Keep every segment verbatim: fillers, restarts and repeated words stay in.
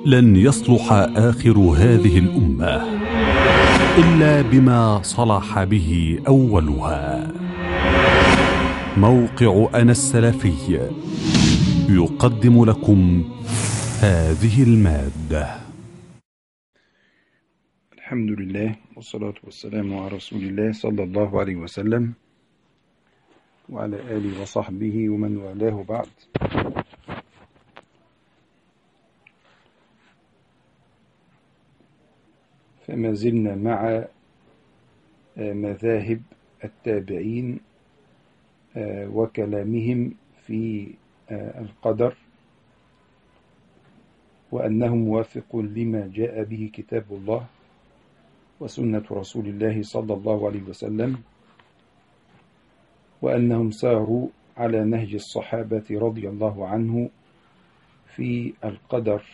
لن يصلح آخر هذه الأمة إلا بما صلح به أولها. موقع أنا السلفي يقدم لكم هذه المادة. الحمد لله والصلاة والسلام على رسول الله صلى الله عليه وسلم وعلى آله وصحبه ومن والاه بعد. فما زلنا مع مذاهب التابعين وكلامهم في القدر، وأنه موافق لما جاء به كتاب الله وسنة رسول الله صلى الله عليه وسلم، وأنهم ساروا على نهج الصحابة رضي الله عنه في القدر.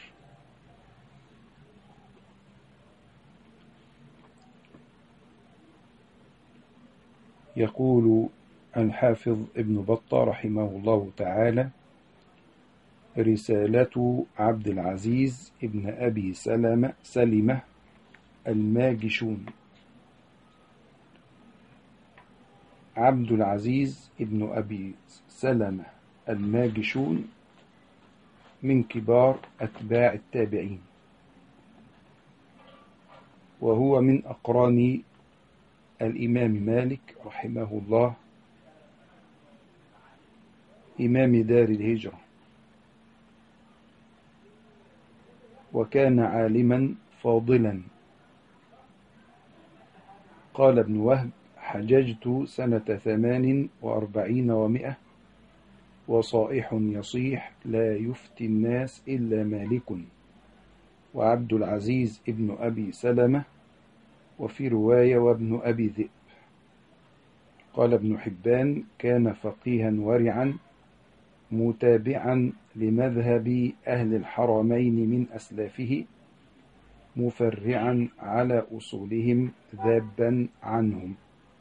يقول الحافظ ابن بطة رحمه الله تعالى: رسالة عبد العزيز ابن أبي سلمة سلمة الماجشون. عبد العزيز ابن أبي سلمة الماجشون من كبار أتباع التابعين، وهو من أقران الإمام مالك رحمه الله إمام دار الهجرة، وكان عالما فاضلا. قال ابن وهب: حججت سنة ثمان وأربعين ومئة وصائح يصيح لا يفتي الناس إلا مالك وعبد العزيز ابن أبي سلمة، وفي رواية وابن أبي ذئب. قال ابن حبان: كان فقيها ورعا متابعا لمذهب أهل الحرمين من أسلافه، مفرعا على أصولهم ذابا عنهم.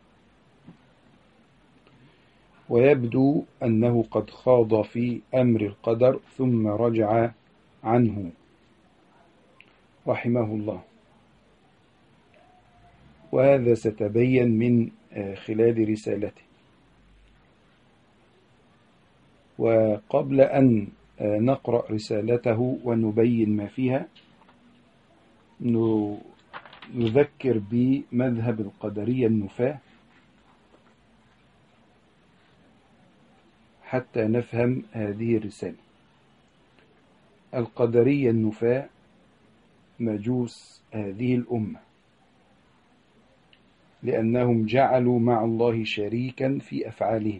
ويبدو أنه قد خاض في أمر القدر ثم رجع عنه رحمه الله، وهذا ستبين من خلال رسالته. وقبل أن نقرأ رسالته ونبين ما فيها، نذكر بمذهب القدرية النفاة حتى نفهم هذه الرسالة. القدرية النفاة مجوس هذه الأمة، لأنهم جعلوا مع الله شريكا في أفعالهم،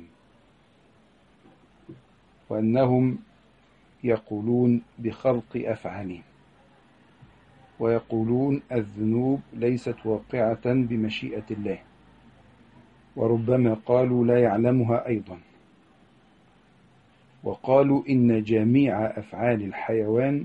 وأنهم يقولون بخلق أفعالهم، ويقولون الذنوب ليست واقعة بمشيئة الله، وربما قالوا لا يعلمها أيضا. وقالوا إن جميع أفعال الحيوان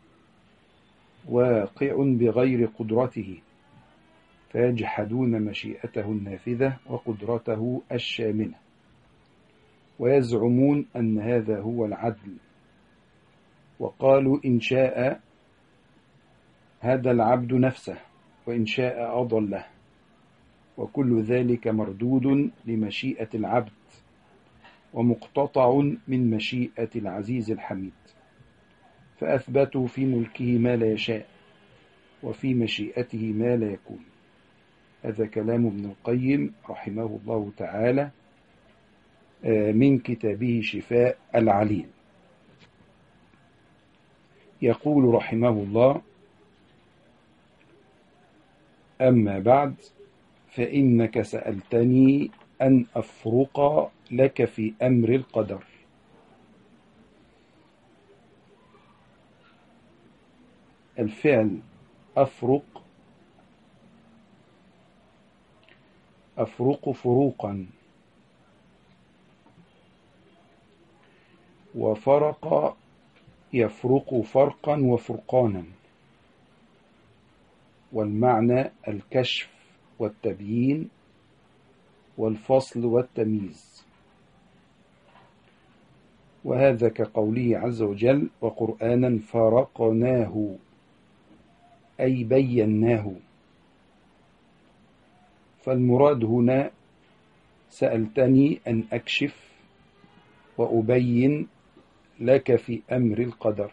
واقع بغير قدرته، فيجحدون مشيئته النافذة وقدرته الشاملة، ويزعمون أن هذا هو العدل. وقالوا إن شاء هدى العبد نفسه وإن شاء أضله، وكل ذلك مردود لمشيئة العبد ومقتطع من مشيئة العزيز الحميد، فأثبتوا في ملكه ما لا يشاء وفي مشيئته ما لا يكون. هذا كلام ابن القيم رحمه الله تعالى من كتابه شفاء العليل. يقول رحمه الله: أما بعد، فإنك سألتني أن أفرق لك في أمر القدر. الفعل أفرق أفرق فروقا، وفرق يفرق فرقا وفرقانا، والمعنى الكشف والتبيين والفصل والتمييز. وهذا كقوله عز وجل: وقرآنا فرقناه أي بيناه. فالمراد هنا سألتني أن أكشف وأبين لك في أمر القدر.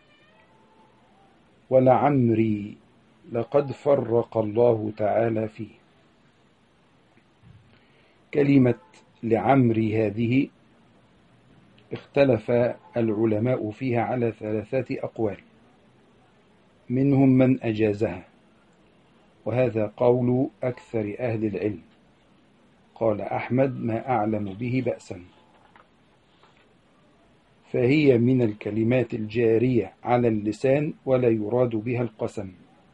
ولعمري لقد فرق الله تعالى فيه. كلمة لعمري هذه اختلف العلماء فيها على ثلاثة أقوال، منهم من أجازها، وهذا قول أكثر أهل العلم. قال أحمد: ما أعلم به بأسا. فهي من الكلمات الجارية على اللسان ولا يراد بها القسم،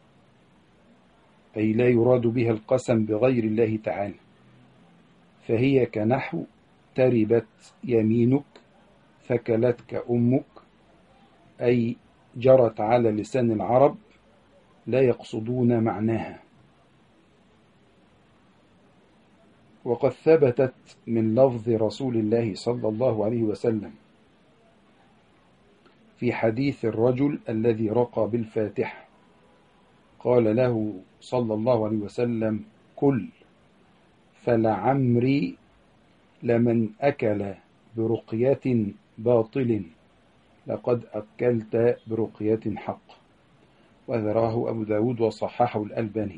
أي لا يراد بها القسم بغير الله تعالى. فهي كنحو تربت يمينك ثكلتك أمك، أي جرت على لسان العرب لا يقصدون معناها. وقد ثبتت من لفظ رسول الله صلى الله عليه وسلم في حديث الرجل الذي رقى بالفاتحة، قال له صلى الله عليه وسلم: كل، فلعمري لمن أكل برقية باطل لقد أكلت برقية حق. وذراه أبو داود وصححه الألباني.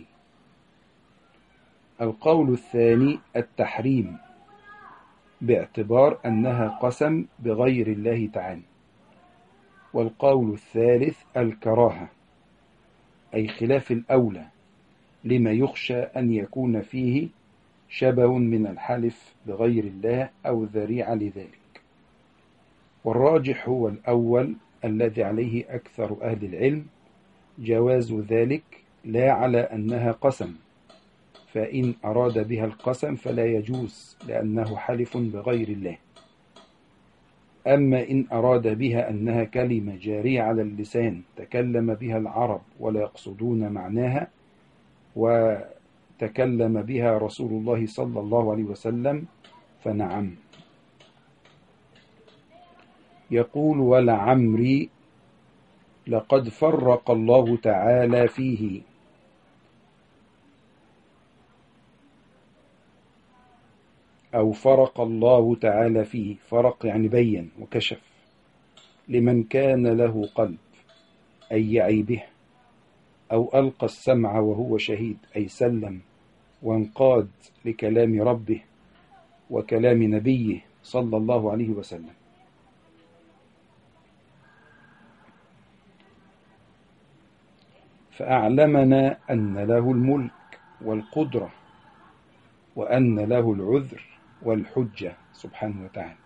القول الثاني التحريم، باعتبار أنها قسم بغير الله تعالى. والقول الثالث الكراهة، أي خلاف الأولى لما يخشى أن يكون فيه شبه من الحلف بغير الله أو ذريعة لذلك. والراجح هو الأول الذي عليه أكثر أهل العلم، جواز ذلك لا على أنها قسم، فإن أراد بها القسم فلا يجوز لأنه حلف بغير الله. أما إن أراد بها أنها كلمة جارية على اللسان تكلم بها العرب ولا يقصدون معناها، وتكلم بها رسول الله صلى الله عليه وسلم، فنعم. يقول: ولعمري لقد فرق الله تعالى فيه. أو فرق الله تعالى فيه، فرق يعني بين وكشف، لمن كان له قلب أي يعي به، أو ألقى السمع وهو شهيد أي سلم وانقاد لكلام ربه وكلام نبيه صلى الله عليه وسلم. فأعلمنا أن له الملك والقدرة، وأن له العذر والحجة سبحانه وتعالى.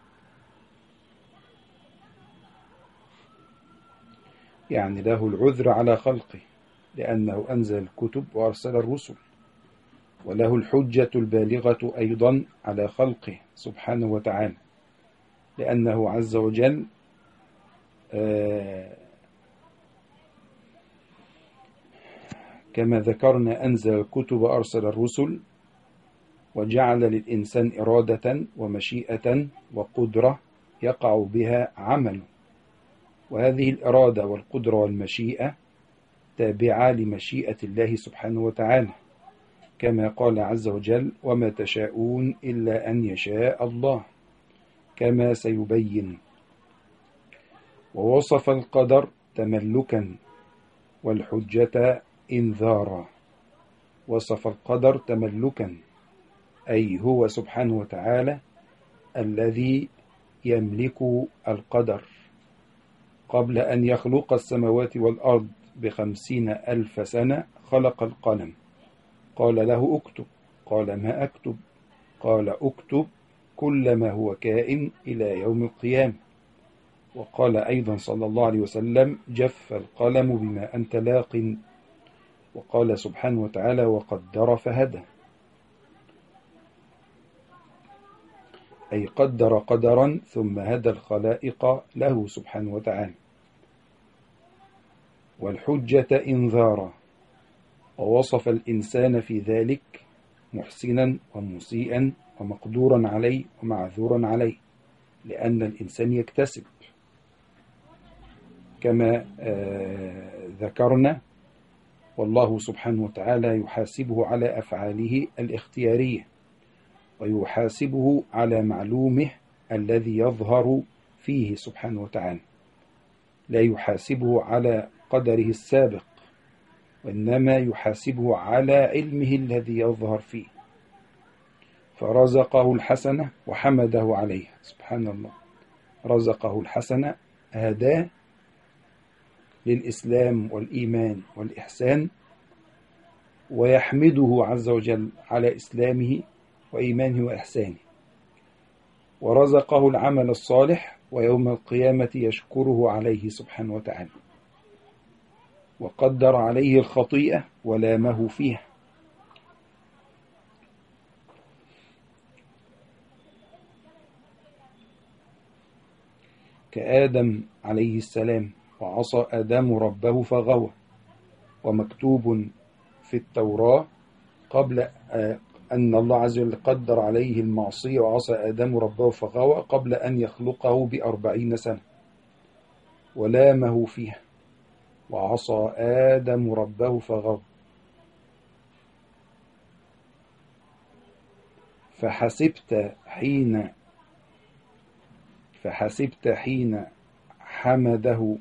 يعني له العذر على خلقه لأنه أنزل الكتب وأرسل الرسل، وله الحجة البالغة أيضا على خلقه سبحانه وتعالى، لأنه عز وجل آه كما ذكرنا أنزل الكتب وأرسل الرسل، وجعل للإنسان إرادة ومشيئة وقدرة يقع بها عمله، وهذه الإرادة والقدرة والمشيئة تابعة لمشيئة الله سبحانه وتعالى، كما قال عز وجل: وما تشاءون إلا أن يشاء الله، كما سيبين. ووصف القدر تملكا والحجة إنذارا. وصف القدر تملكا، أي هو سبحانه وتعالى الذي يملك القدر. قبل أن يخلق السماوات والأرض بخمسين ألف سنة خلق القلم، قال له اكتب، قال ما أكتب؟ قال اكتب كل ما هو كائن إلى يوم القيامة. وقال أيضا صلى الله عليه وسلم: جف القلم بما أنت لاق. وقال سبحانه وتعالى: وقدر فهدى، أي قدر قدرا ثم هدى الخلائق له سبحانه وتعالى. والحجة إنذارا، ووصف الإنسان في ذلك محسنا ومسيئا ومقدورا عليه ومعذورا عليه، لأن الإنسان يكتسب كما ذكرنا والله سبحانه وتعالى يحاسبه على أفعاله الاختيارية، ويحاسبه على معلومه الذي يظهر فيه سبحانه وتعالى، لا يحاسبه على قدره السابق، وإنما يحاسبه على علمه الذي يظهر فيه. فرزقه الحسنة وحمده عليها، سبحان الله، رزقه الحسنة، هداه للإسلام والإيمان والإحسان، ويحمده عز وجل على إسلامه وإيمانه وإحسانه. ورزقه العمل الصالح، ويوم القيامة يشكره عليه سبحانه وتعالى. وقدر عليه الخطيئة ولامه فيها. كآدم عليه السلام، وعصى آدم ربه فغوى، ومكتوب في التوراة قبل أن الله عز وجل قدر عليه المعصية وعصى آدم ربه فغوى قبل أن يخلقه بأربعين سنة، ولامه فيها، وعصى آدم ربه فغوى. فحسبت حين فحسبت حين حمده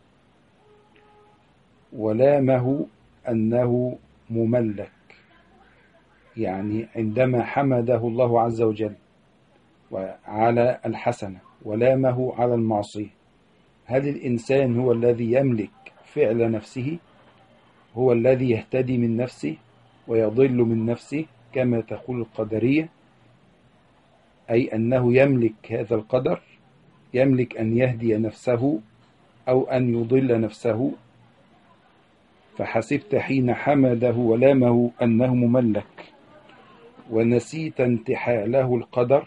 ولامه أنه مملك، يعني عندما حمده الله عز وجل على الحسنة ولامه على المعصية، هل الإنسان هو الذي يملك فعل نفسه؟ هو الذي يهتدي من نفسه ويضل من نفسه كما تقول القدرية، أي أنه يملك هذا القدر، يملك أن يهدي نفسه أو أن يضل نفسه. فحسبت حين حمده ولامه أنه مملك، ونسيت انتحاله القدر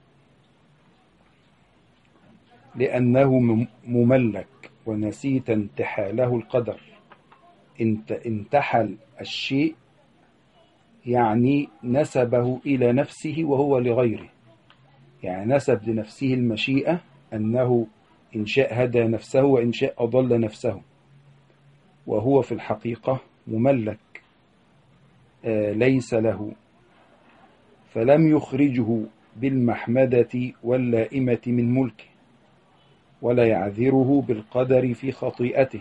لأنه مملك، ونسيت انتحاله القدر. انت انتحل الشيء يعني نسبه إلى نفسه وهو لغيره، يعني نسب لنفسه المشيئة، أنه إن شاء هدى نفسه وإن شاء أضل نفسه، وهو في الحقيقة مملك آه ليس له، فلم يخرجه بالمحمدة واللائمة من ملكه، ولا يعذره بالقدر في خطيئته،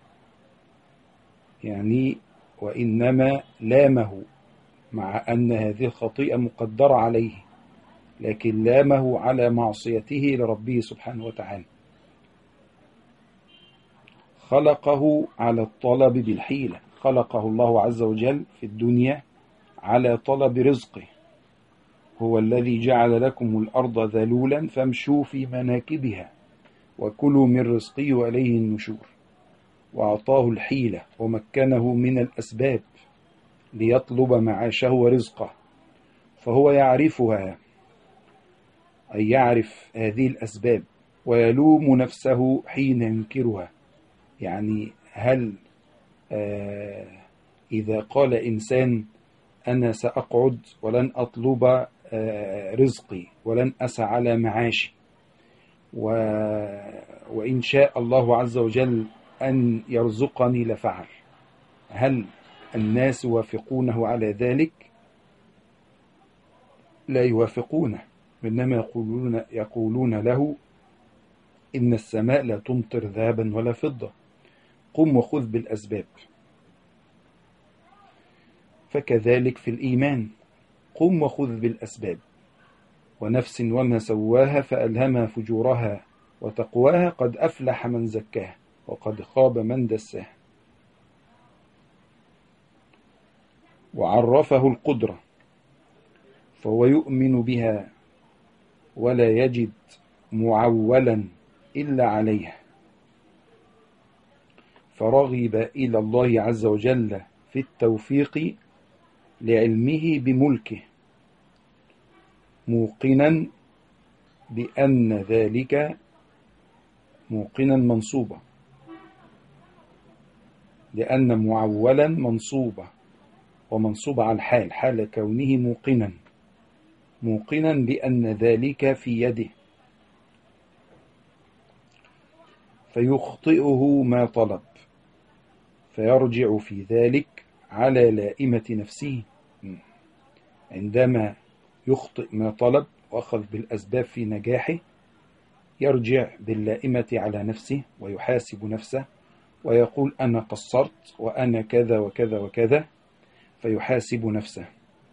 يعني وإنما لامه مع أن هذه الخطيئة مقدرة عليه، لكن لامه على معصيته لربه سبحانه وتعالى. خلقه على الطلب بالحيلة، خلقه الله عز وجل في الدنيا على طلب رزقه. هو الذي جعل لكم الأرض ذلولا فامشوا في مناكبها وكلوا من رزقه وإليه النشور. وأعطاه الحيلة ومكنه من الأسباب ليطلب معاشه ورزقه، فهو يعرفها، أي يعرف هذه الأسباب، ويلوم نفسه حين ينكرها. يعني هل آه إذا قال إنسان أنا سأقعد ولن أطلب آه رزقي ولن أسعى على معاشي، و وإن شاء الله عز وجل أن يرزقني لفعل، هل الناس يوافقونه على ذلك؟ لا يوافقونه، إنما يقولون, يقولون له إن السماء لا تمطر ذهبا ولا فضة، قم وخذ بالأسباب. فكذلك في الإيمان، قم وخذ بالأسباب. ونفس وما سواها فألهمها فجورها وتقواها، قد أفلح من زكاها وقد خاب من دساها. وعرفه القدرة، فهو يؤمن بها ولا يجد معولا إلا عليها، فرغب إلى الله عز وجل في التوفيق لعلمه بملكه، موقنا بأن ذلك موقنا منصوبة، لأن معولا منصوبة ومنصوبة على الحال، حال كونه موقنا، موقنا بأن ذلك في يده، فيخطئه ما طلب، فيرجع في ذلك على لائمة نفسه عندما يخطئ ما طلب وأخذ بالأسباب في نجاحه، يرجع باللائمة على نفسه ويحاسب نفسه ويقول أنا قصرت وأنا كذا وكذا وكذا، فيحاسب نفسه،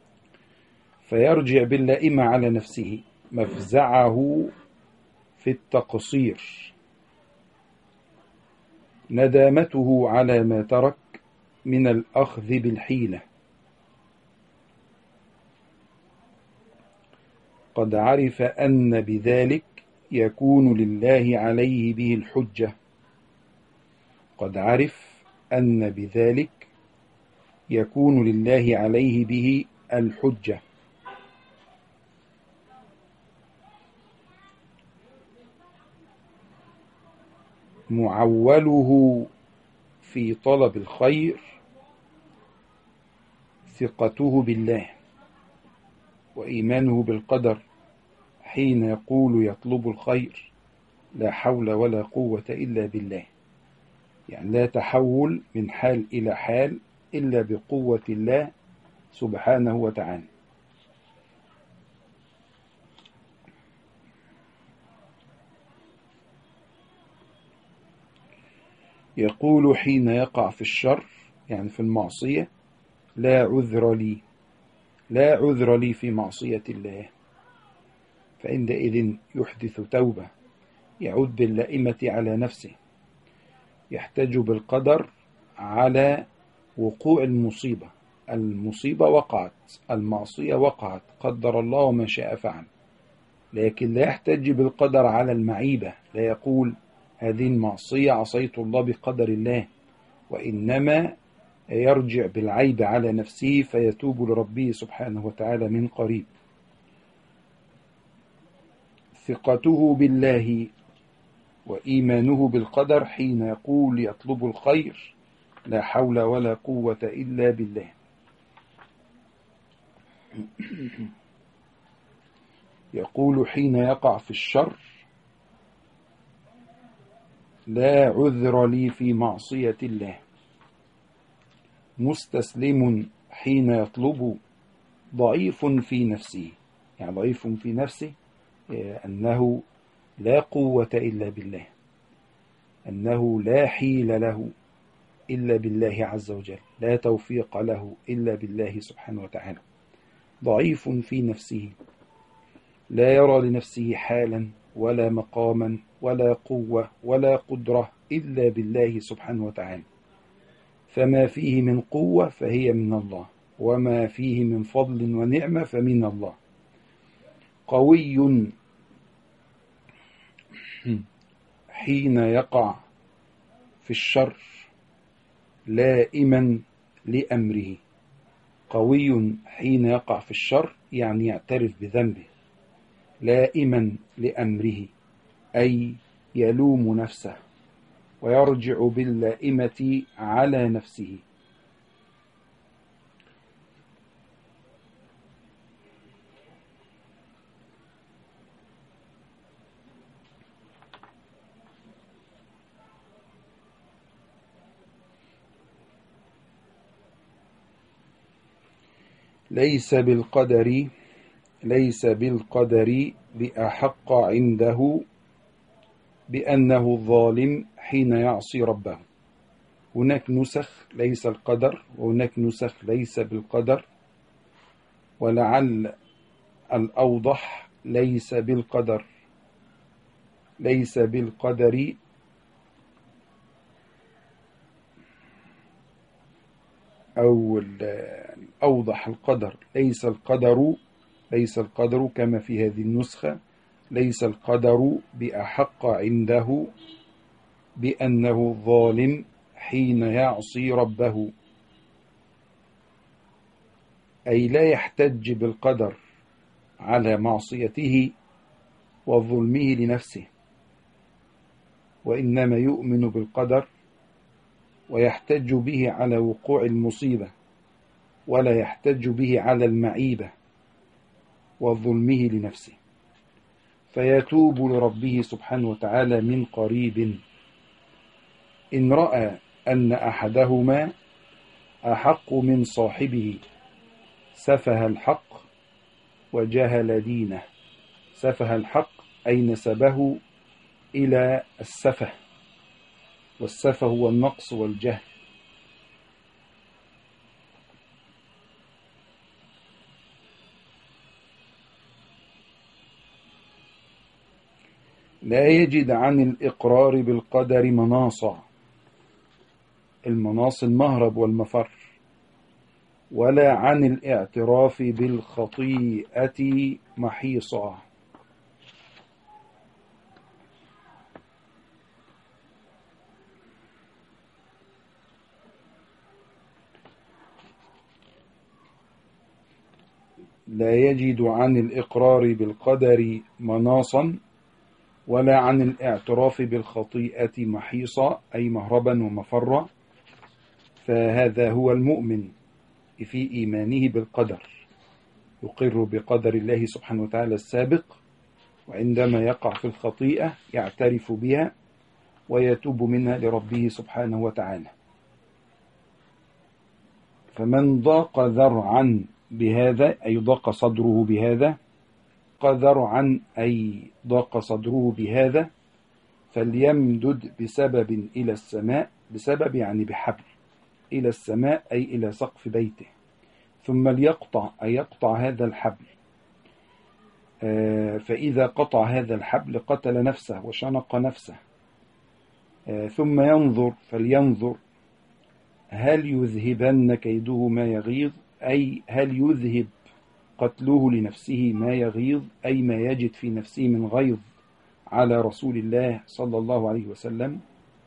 فيرجع باللائمة على نفسه مفزعه في التقصير، ندامته على ما ترك من الأخذ بالحيلة. قد عرف أن بذلك يكون لله عليه به الحجة قد عرف أن بذلك يكون لله عليه به الحجة معوله في طلب الخير ثقته بالله وإيمانه بالقدر حين يقول يطلب الخير لا حول ولا قوة إلا بالله، يعني لا تحول من حال إلى حال إلا بقوة الله سبحانه وتعالى. يقول حين يقع في الشر يعني في المعصية لا عذر لي لا عذر لي في معصية الله، فعندئذ يحدث توبة، يعود باللائمة على نفسه، يحتج بالقدر على وقوع المصيبة. المصيبة وقعت، المعصية وقعت، قدر الله وما شاء فعل، لكن لا يحتج بالقدر على المعيبة، لا يقول هذه المعصية عصيت الله بقدر الله، وإنما يرجع بالعيب على نفسه فيتوب لربه سبحانه وتعالى من قريب. ثقته بالله وإيمانه بالقدر حين يقول يطلب الخير لا حول ولا قوة إلا بالله. يقول حين يقع في الشر لا عذر لي في معصية الله. مستسلم حين يطلب ضعيف في نفسه، يعني ضعيف في نفسه أنه لا قوة إلا بالله، أنه لا حيل له إلا بالله عز وجل، لا توفيق له إلا بالله سبحانه وتعالى. ضعيف في نفسه لا يرى لنفسه حالا ولا مقاما ولا قوة ولا قدرة إلا بالله سبحانه وتعالى، فما فيه من قوة فهي من الله، وما فيه من فضل ونعمة فمن الله. قوي حين يقع في الشر لائما لأمره. قوي حين يقع في الشر يعني يعترف بذنبه، لائما لأمره أي يلوم نفسه ويرجع باللائمة على نفسه. ليس بالقدر ليس بالقدر بأحق عنده بأنه الظالم حين يعصي ربه. هناك نسخ ليس القدر وهناك نسخ ليس بالقدر، ولعل الأوضح ليس بالقدر ليس بالقدر أو الأوضح القدر ليس القدر ليس القدر كما في هذه النسخة ليس القدر بأحق عنده بأنه ظالم حين يعصي ربه، أي لا يحتج بالقدر على معصيته وظلمه لنفسه، وإنما يؤمن بالقدر ويحتج به على وقوع المصيبة، ولا يحتج به على المعيبة وظلمه لنفسه، فيتوب لربه سبحانه وتعالى من قريب. إن رأى أن أحدهما أحق من صاحبه، سفه الحق وجهل دينه. سفه الحق أي نسبه إلى السفه، والسفه هو النقص والجهل. لا يجد عن الإقرار بالقدر مناصا، المناص المهرب والمفر، ولا عن الاعتراف بالخطيئة محيصا. لا يجد عن الإقرار بالقدر مناصا ولا عن الاعتراف بالخطيئة محيصا، أي مهربا ومفرا. فهذا هو المؤمن في إيمانه بالقدر، يقر بقدر الله سبحانه وتعالى السابق، وعندما يقع في الخطيئة يعترف بها ويتوب منها لربه سبحانه وتعالى. فمن ضاق ذرعا بهذا أي ضاق صدره بهذا، ذرعا أي ضاق صدره بهذا، فليمدد بسبب إلى السماء، بسبب يعني بحبل، إلى السماء أي إلى سقف بيته، ثم ليقطع أي يقطع هذا الحبل. فإذا قطع هذا الحبل قتل نفسه وشنق نفسه. ثم ينظر، فلينظر هل يذهبن كيده ما يغيظ، أي هل يذهب قتله لنفسه ما يغيظ، أي ما يجد في نفسه من غيظ على رسول الله صلى الله عليه وسلم.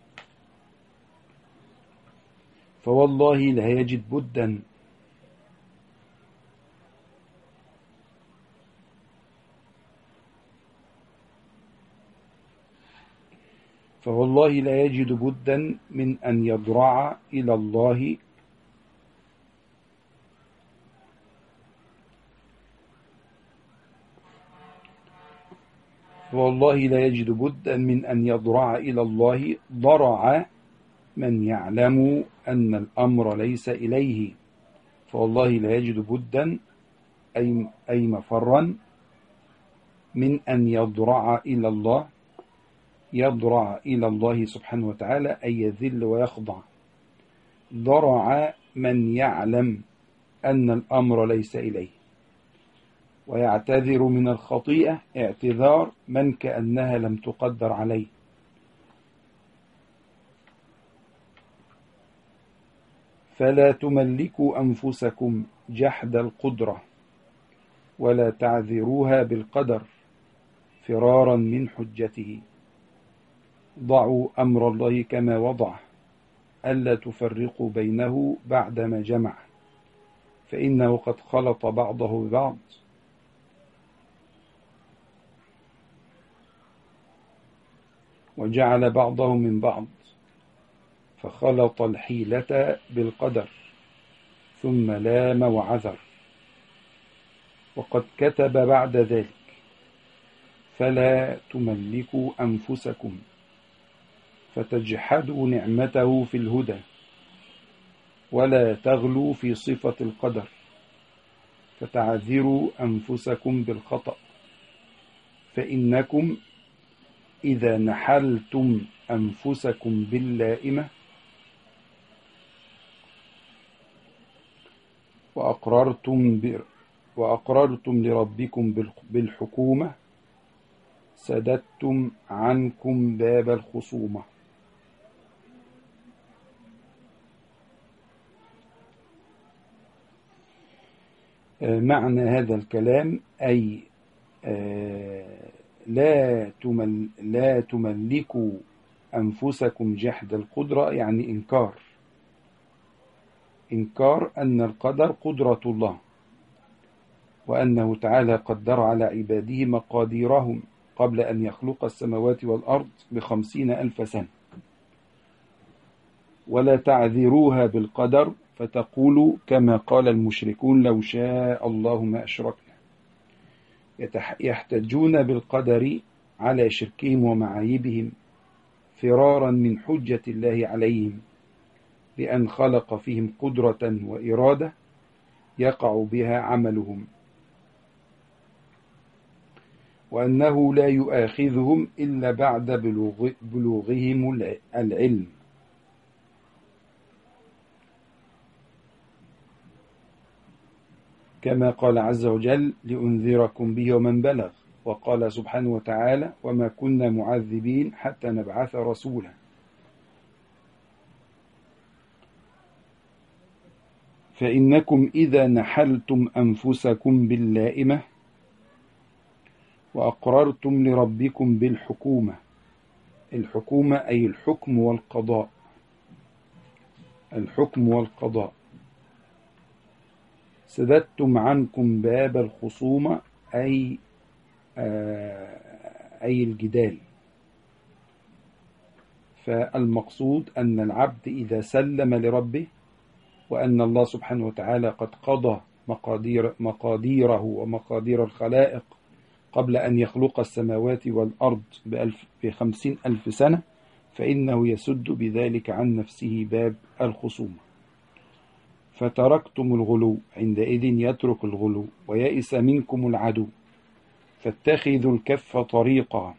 فوالله لا يجد بدا فوالله لا يجد بدا من أن يضرع إلى الله والله لا يجد بدا من أن يضرع إلى الله ضرع من يعلم أن الأمر ليس إليه. فوالله لا يجد بدا أي, أي مفرا من أن يضرع إلى الله، يضرع إلى الله سبحانه وتعالى أي يذل ويخضع. ضرع من يعلم أن الأمر ليس إليه، ويعتذر من الخطيئة اعتذار من كأنها لم تقدر عليه. فلا تملكوا أنفسكم جحد القدرة ولا تعذروها بالقدر فرارا من حجته. ضعوا أمر الله كما وضع، ألا تفرقوا بينه بعدما جمع، فإنه قد خلط بعضه ببعض، وجعل بعضه من بعض، فخلط الحيلة بالقدر ثم لام وعذر. وقد كتب بعد ذلك: فلا تملكوا أنفسكم فتجحدوا نعمته في الهدى، ولا تغلوا في صفة القدر فتعذروا أنفسكم بالخطأ، فإنكم إذا نحلتم أنفسكم باللائمة وأقررتم, وأقررتم لربكم بالحكومة سددتم عنكم باب الخصومة. معنى هذا الكلام أي لا تمل لا تملكوا أنفسكم جحد القدرة، يعني إنكار إنكار أن القدر قدرة الله، وأنه تعالى قدر على عباده مقاديرهم قبل أن يخلق السماوات والأرض بخمسين ألف سنة. ولا تعذروها بالقدر فتقولوا كما قال المشركون: لو شاء الله ما أشركنا. يحتجون بالقدر على شركهم ومعايبهم فرارا من حجة الله عليهم، بأن خلق فيهم قدرة وإرادة يقع بها عملهم، وأنه لا يؤاخذهم إلا بعد بلوغ بلوغهم العلم. كما قال عز وجل: لأنذركم به ومن بلغ. وقال سبحانه وتعالى: وما كنا معذبين حتى نبعث رسولا. فإنكم إذا نحلتم أنفسكم باللائمة وأقررتم لربكم بالحكومة، الحكومة أي الحكم والقضاء، الحكم والقضاء، سددتم عنكم باب الخصومة أي أي الجدال. فالمقصود أن العبد إذا سلم لربه، وأن الله سبحانه وتعالى قد قضى مقادير مقاديره ومقادير الخلائق قبل أن يخلق السماوات والأرض بألف بخمسين ألف سنة، فإنه يسد بذلك عن نفسه باب الخصومة. فتركتم الغلو، عندئذ يترك الغلو، ويئس منكم العدو، فاتخذوا الكف طريقا،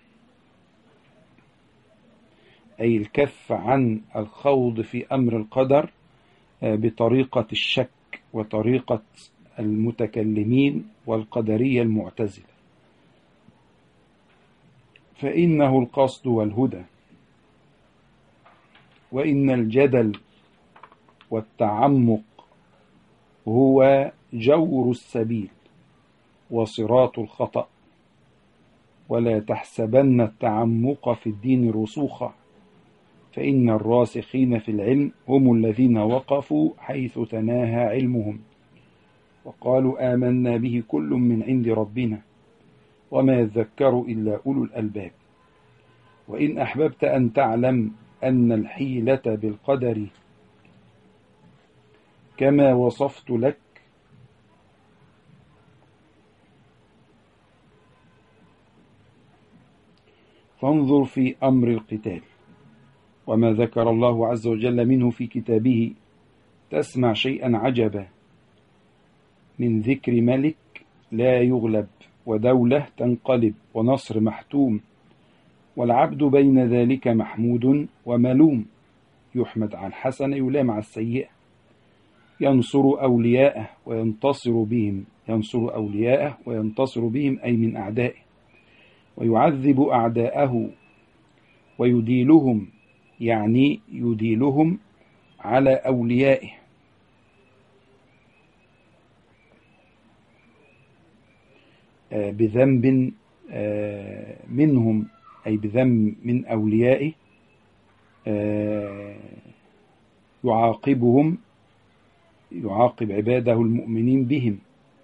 أي الكف عن الخوض في أمر القدر بطريقة الشك وطريقة المتكلمين والقدرية المعتزلة، فإنه القصد والهدى. وإن الجدل والتعمق هو جور السبيل وصراط الخطأ. ولا تحسبن التعمق في الدين رسوخا، فإن الراسخين في العلم هم الذين وقفوا حيث تناهى علمهم وقالوا آمنا به كل من عند ربنا وما يذكر إلا أولو الألباب. وإن أحببت أن تعلم أن الحيلة بالقدر كما وصفت لك، فانظر في أمر القتال وما ذكر الله عز وجل منه في كتابه، تسمع شيئا عجبا من ذكر ملك لا يغلب، ودولة تنقلب، ونصر محتوم، والعبد بين ذلك محمود وملوم، يحمد على الحسنة يلام على السيئة، ينصر أولياءه وينتصر بهم، ينصر أولياءه وينتصر بهم أي من أعدائه، ويعذب أعداءه ويديلهم، يعني يديلهم على أوليائه. بذنب منهم أي بذنب من أوليائه، يعاقبهم، يعاقب عباده المؤمنين بهم،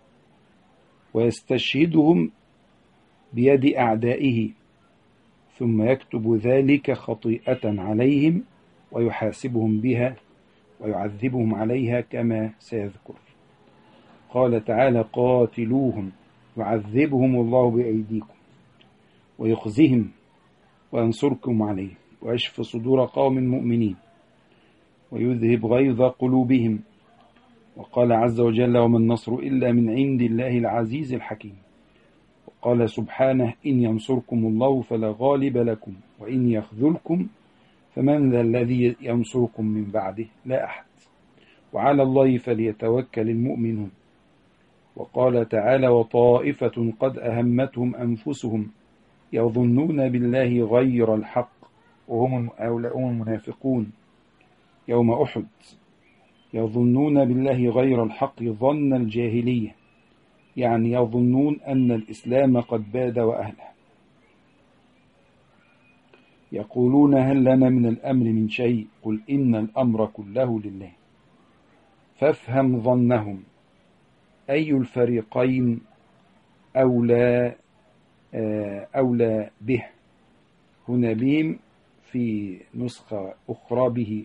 ويستشهدهم بيد أعدائه، ثم يكتب ذلك خطيئة عليهم ويحاسبهم بها ويعذبهم عليها كما سيذكر. قال تعالى: قاتلوهم يعذبهم الله بأيديكم ويخزهم وينصركم عليهم ويشفي صدور قوم مؤمنين ويذهب غيظ قلوبهم. وقال عز وجل: وما النصر إلا من عند الله العزيز الحكيم. وقال سبحانه: إن ينصركم الله فلا غالب لكم وإن يخذلكم فمن ذا الذي ينصركم من بعده؟ لا أحد، وعلى الله فليتوكل المؤمنون. وقال تعالى: وطائفة قد أهمتهم أنفسهم يظنون بالله غير الحق وهم المنافقون يوم أحد، يظنون بالله غير الحق ظن الجاهلية، يعني يظنون أن الإسلام قد باد وأهله، يقولون هل لنا من الأمر من شيء؟ قل إن الأمر كله لله. فافهم ظنهم، أي الفريقين أولى أولى به، هنا بهم في نسخة أخرى به،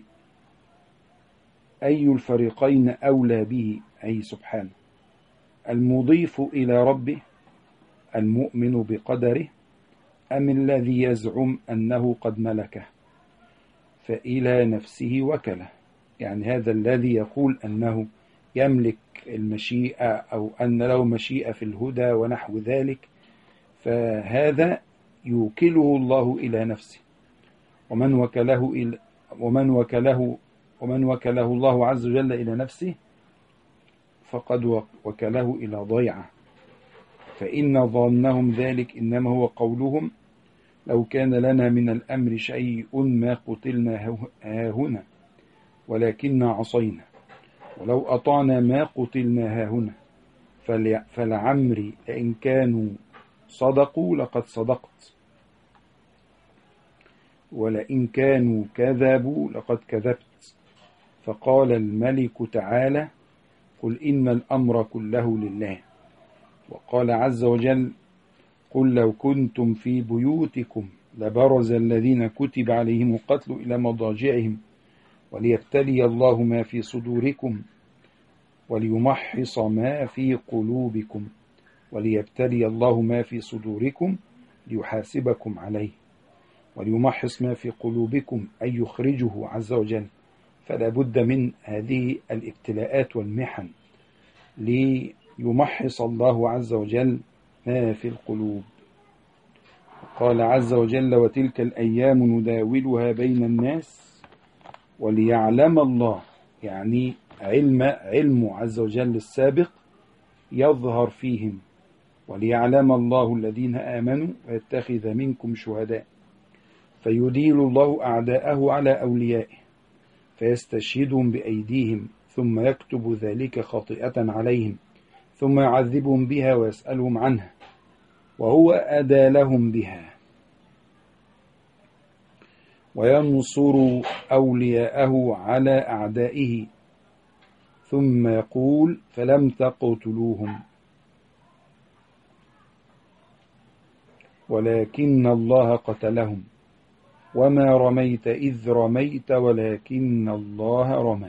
أي الفريقين أولى به أي سبحانه، المضيف إلى ربه المؤمن بقدره، أم الذي يزعم أنه قد ملكه فإلى نفسه وكله. يعني هذا الذي يقول أنه يملك المشيئة أو أن له مشيئة في الهدى ونحو ذلك، فهذا يوكله الله إلى نفسه، ومن وكله إلى ومن وكله ومن وكله الله عز وجل إلى نفسه فقد وكله إلى ضيعة. فإن ظنهم ذلك إنما هو قولهم لو كان لنا من الأمر شيء ما قتلنا هاهنا ولكن عصينا ولو أطعنا ما قتلنا هاهنا فلعمري لئن كانوا صدقوا لقد صدقت ولئن كانوا كذبوا لقد كذبت. فقال الملك تعالى قل إن الأمر كله لله. وقال عز وجل قل لو كنتم في بيوتكم لبرز الذين كتب عليهم القتل إلى مضاجعهم وليبتلي الله ما في صدوركم وليمحص ما في قلوبكم وليبتلي الله ما في صدوركم ليحاسبكم عليه وليمحص ما في قلوبكم أي يخرجه عز وجل. فلا بد من هذه الابتلاءات والمحن ليمحص الله عز وجل ما في القلوب. قال عز وجل وتلك الأيام نداولها بين الناس وليعلم الله، يعني علم علم عز وجل السابق يظهر فيهم، وليعلم الله الذين آمنوا ويتخذ منكم شهداء فيديل الله أعداءه على أوليائه فيستشهدهم بأيديهم ثم يكتب ذلك خاطئة عليهم ثم يعذبهم بها ويسألهم عنها وهو أدى لهم بها وينصر أولياءه على أعدائه ثم يقول فلم تقتلوهم ولكن الله قتلهم وما رميت إذ رميت ولكن الله رمى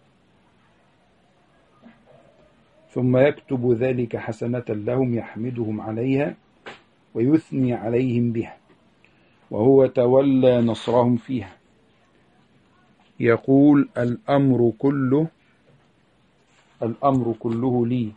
ثم يكتب ذلك حسنة لهم يحمدهم عليها ويثني عليهم بها وهو تولى نصرهم فيها يقول الأمر كله الأمر كله لي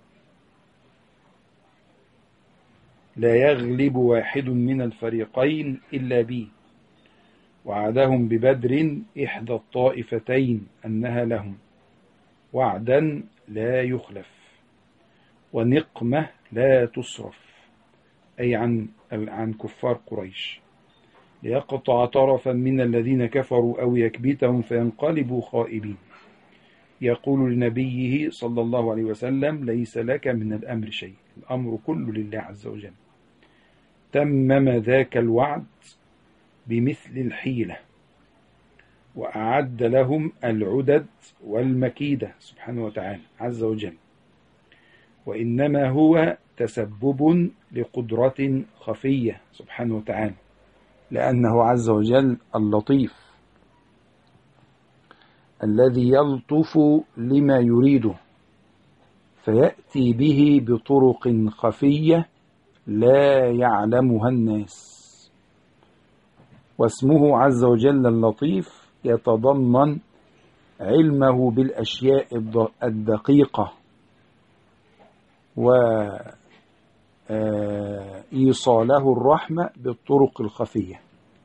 لا يغلب واحد من الفريقين إلا بي وعدهم ببدر إحدى الطائفتين أنها لهم وعدا لا يخلف ونقمة لا تصرف أي عن عن كفار قريش ليقطع طرفا من الذين كفروا أو يكبتهم فينقلبوا خائبين. يقول لنبيه صلى الله عليه وسلم ليس لك من الأمر شيء، الأمر كله لله عز وجل. تمم ذاك الوعد بمثل الحيلة وأعد لهم العدد والمكيدة سبحانه وتعالى عز وجل، وإنما هو تسبب لقدرة خفية سبحانه وتعالى لأنه عز وجل اللطيف الذي يلطف لما يريده فيأتي به بطرق خفية لا يعلمها الناس. واسمه عز وجل اللطيف يتضمن علمه بالأشياء الدقيقة وإيصاله الرحمة بالطرق الخفية.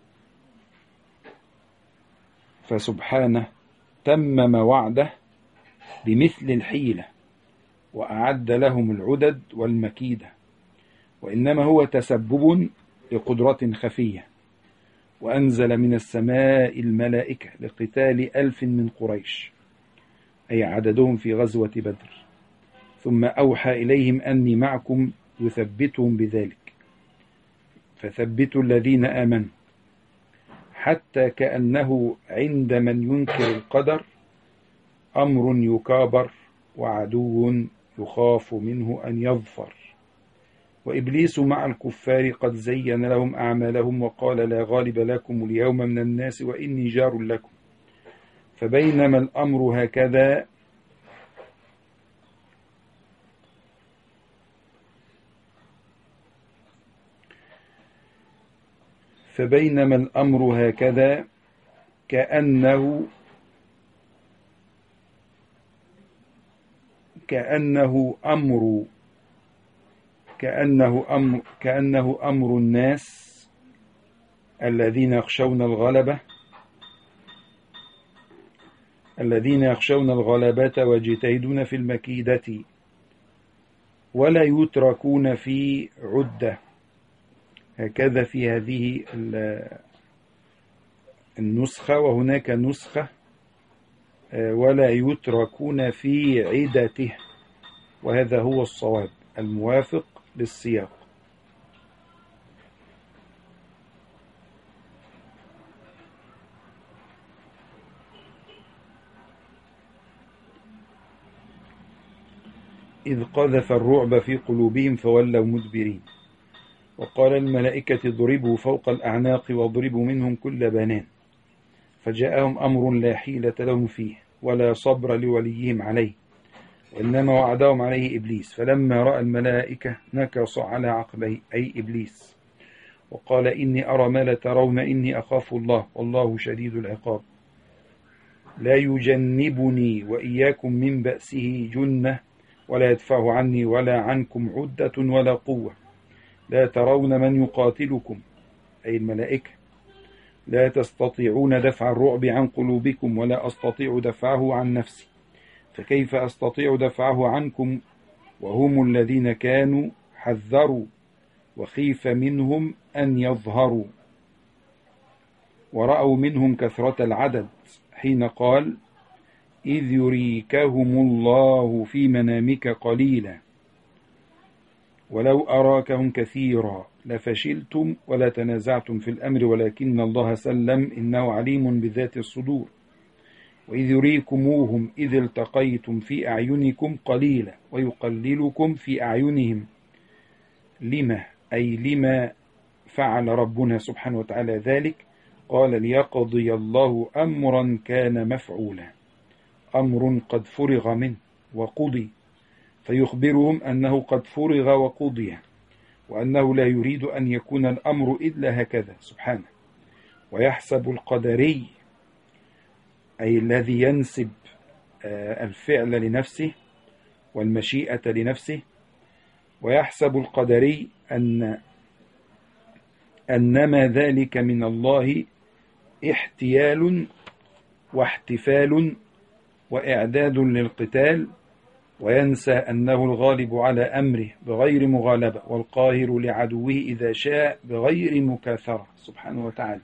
فسبحانه تمم وعده بمثل الحيلة وأعد لهم العدد والمكيدة، وإنما هو تسبب لقدرة خفية. وأنزل من السماء الملائكة لقتال ألف من قريش أي عددهم في غزوة بدر، ثم أوحى إليهم أني معكم يثبتهم بذلك فثبتوا الذين آمنوا، حتى كأنه عند من ينكر القدر أمر يكابر وعدو يخاف منه أن يظفر. وإبليس مع الكفار قد زين لهم أعمالهم وقال لا غالب لكم اليوم من الناس وإني جار لكم. فبينما الأمر هكذا فبينما الأمر هكذا كأنه كأنه أمر كأنه أمر كأنه أمر الناس الذين يخشون الغلبة الذين يخشون الغلبة ويجتهدون في المكيدة ولا يتركون في عدة. هكذا في هذه النسخة، وهناك نسخة ولا يتركون في عدته، وهذا هو الصواب الموافق للسياق. إذ قذف الرعب في قلوبهم فولوا مدبرين. وقال الملائكة اضربوا فوق الأعناق واضربوا منهم كل بنان. فجاءهم أمر لا حيلة لهم فيه ولا صبر لوليهم عليه، وإنما وعدهم عليه إبليس. فلما رأى الملائكة نكص على عقبيه، أي إبليس، وقال إني أرى ما لا ترون إني أخاف الله والله شديد العقاب. لا يجنبني وإياكم من بأسه جنة ولا يدفع عني ولا عنكم عدة ولا قوة. لا ترون من يقاتلكم، أي الملائكة، لا تستطيعون دفع الرعب عن قلوبكم ولا أستطيع دفعه عن نفسي، فكيف أستطيع دفعه عنكم وهم الذين كانوا حذروا وخيف منهم أن يظهروا ورأوا منهم كثرة العدد، حين قال إذ يريكهم الله في منامك قليلا ولو أراكهم كثيرا لفشلتم ولا تنازعتم في الأمر ولكن الله سلم إنه عليم بذات الصدور. وإذ يريكموهم إذ التقيتم في أعينكم قليلا ويقللكم في أعينهم لما أي لما فعل ربنا سبحانه وتعالى ذلك؟ قال ليقضي الله أمرا كان مفعولا، أمر قد فرغ منه وقضي، فيخبرهم أنه قد فرغ وقضي، وأنه لا يريد أن يكون الأمر إلا هكذا سبحانه. ويحسب القدري، أي الذي ينسب الفعل لنفسه والمشيئة لنفسه، ويحسب القدري أن أنما ذلك من الله احتيال واحتفال وإعداد للقتال، وينسى أنه الغالب على أمره بغير مغالبة والقاهر لعدوه إذا شاء بغير مكاثرة سبحانه وتعالى.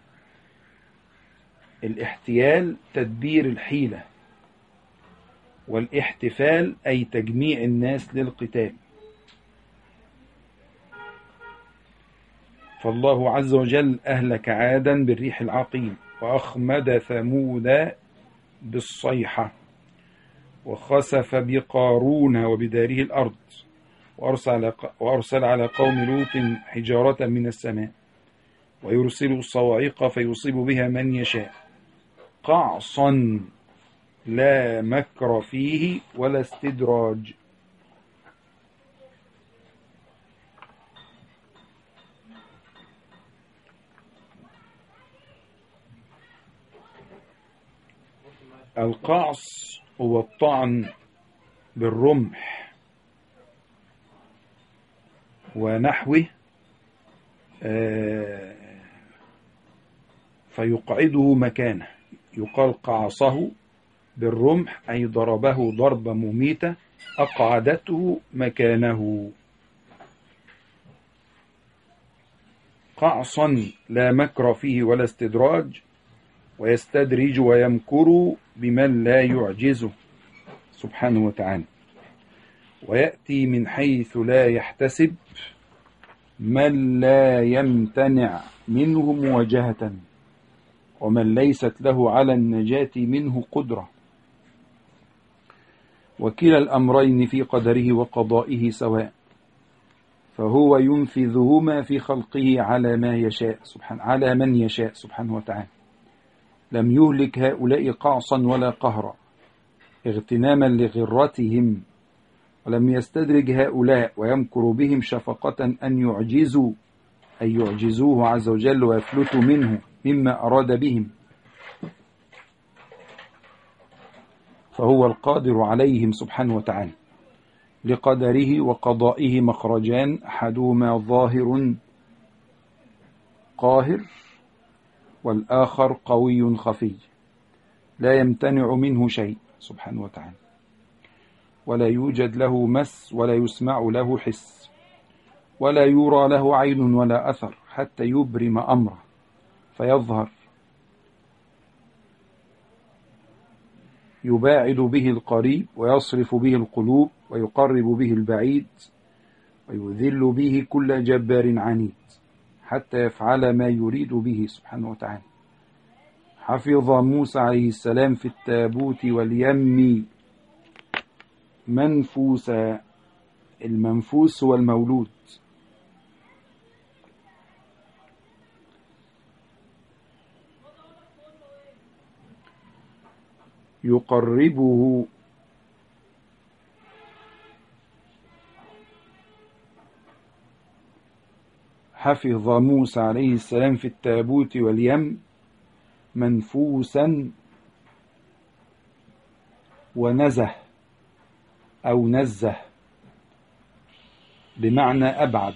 الاحتيال تدبير الحيلة، والاحتفال أي تجميع الناس للقتال. فالله عز وجل أهلك عادا بالريح العقيم، وأخمد ثمود بالصيحة، وخسف بقارون وبداره الأرض، وأرسل, وأرسل على قوم لوط حجارة من السماء، ويرسل الصواعق فيصيب بها من يشاء، قعصا لا مكر فيه ولا استدراج. القعص هو الطعن بالرمح ونحوه فيقعده مكانه. يقال قعصه بالرمح أي ضربه ضربة مميتة أقعدته مكانه. قعصا لا مكر فيه ولا استدراج، ويستدرج ويمكر بمن لا يعجزه سبحانه وتعالى، ويأتي من حيث لا يحتسب من لا يمتنع منه مواجهة، ومن ليست له على النجاة منه قدرة. وكلا الأمرين في قدره وقضائه سواء، فهو ينفذهما في خلقه على ما يشاء سبحانه على من يشاء سبحانه وتعالى. لم يهلك هؤلاء قعصا ولا قهرا اغتناما لغرتهم، ولم يستدرج هؤلاء ويمكر بهم شفقة أن يعجزوا أي يعجزوه عز وجل ويفلتوا منه مما أراد بهم، فهو القادر عليهم سبحانه وتعالى. لقدره وقضائه مخرجان، أحدهما ظاهر قاهر، والآخر قوي خفي لا يمتنع منه شيء سبحانه وتعالى، ولا يوجد له مس ولا يسمع له حس ولا يرى له عين ولا أثر حتى يبرم أمره فيظهر، يباعد به القريب ويصرف به القلوب ويقرب به البعيد ويذل به كل جبار عنيد حتى يفعل ما يريد به سبحانه وتعالى. حفظ موسى عليه السلام في التابوت واليم منفوسا، المنفوس هو المولود، يقربه حفظ موسى عليه السلام في التابوت واليم منفوسا ونزه أو نزه بمعنى أبعد،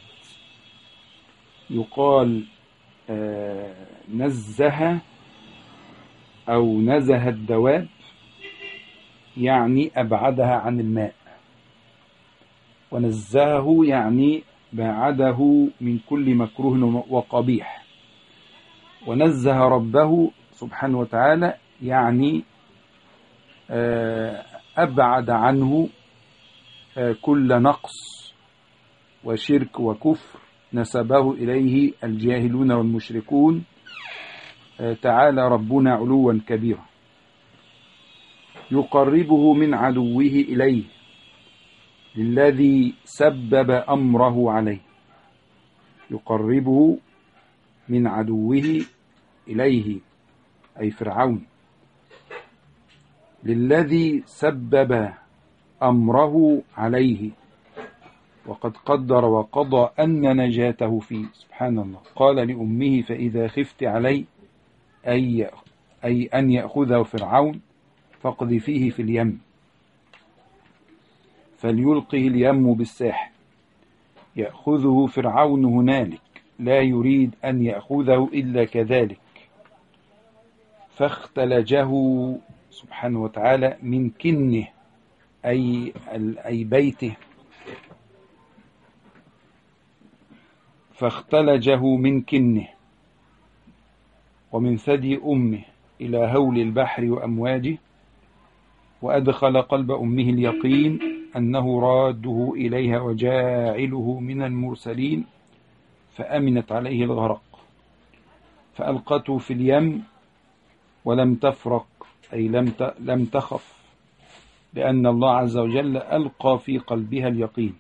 يقال آه نزه أو نزه الدواب يعني أبعدها عن الماء، ونزهه يعني باعده من كل مكروه وقبيح، ونزه ربه سبحانه وتعالى يعني أبعد عنه كل نقص وشرك وكفر نسبه إليه الجاهلون والمشركون، تعالى ربنا علوا كبيرا. يقربه من عدوه إليه للذي سبب أمره عليه، يقربه من عدوه إليه أي فرعون، للذي سبب أمره عليه وقد قدر وقضى أن نجاته فيه سبحان الله. قال لأمه فإذا خفت علي أي, أي أن يأخذه فرعون فاقذفيه في اليم فليلقه اليم بالساحل، يأخذه فرعون هنالك لا يريد أن يأخذه إلا كذلك، فاختلجه سبحانه وتعالى من كنه أي, أي بيته، فاختلجه من كنه ومن ثدي أمه إلى هول البحر وأمواجه، وأدخل قلب أمه اليقين أنه راده إليها وجاعله من المرسلين، فأمنت عليه الغرق، فألقته في اليم ولم تفرق أي لم لم تخف، لأن الله عز وجل ألقى في قلبها اليقين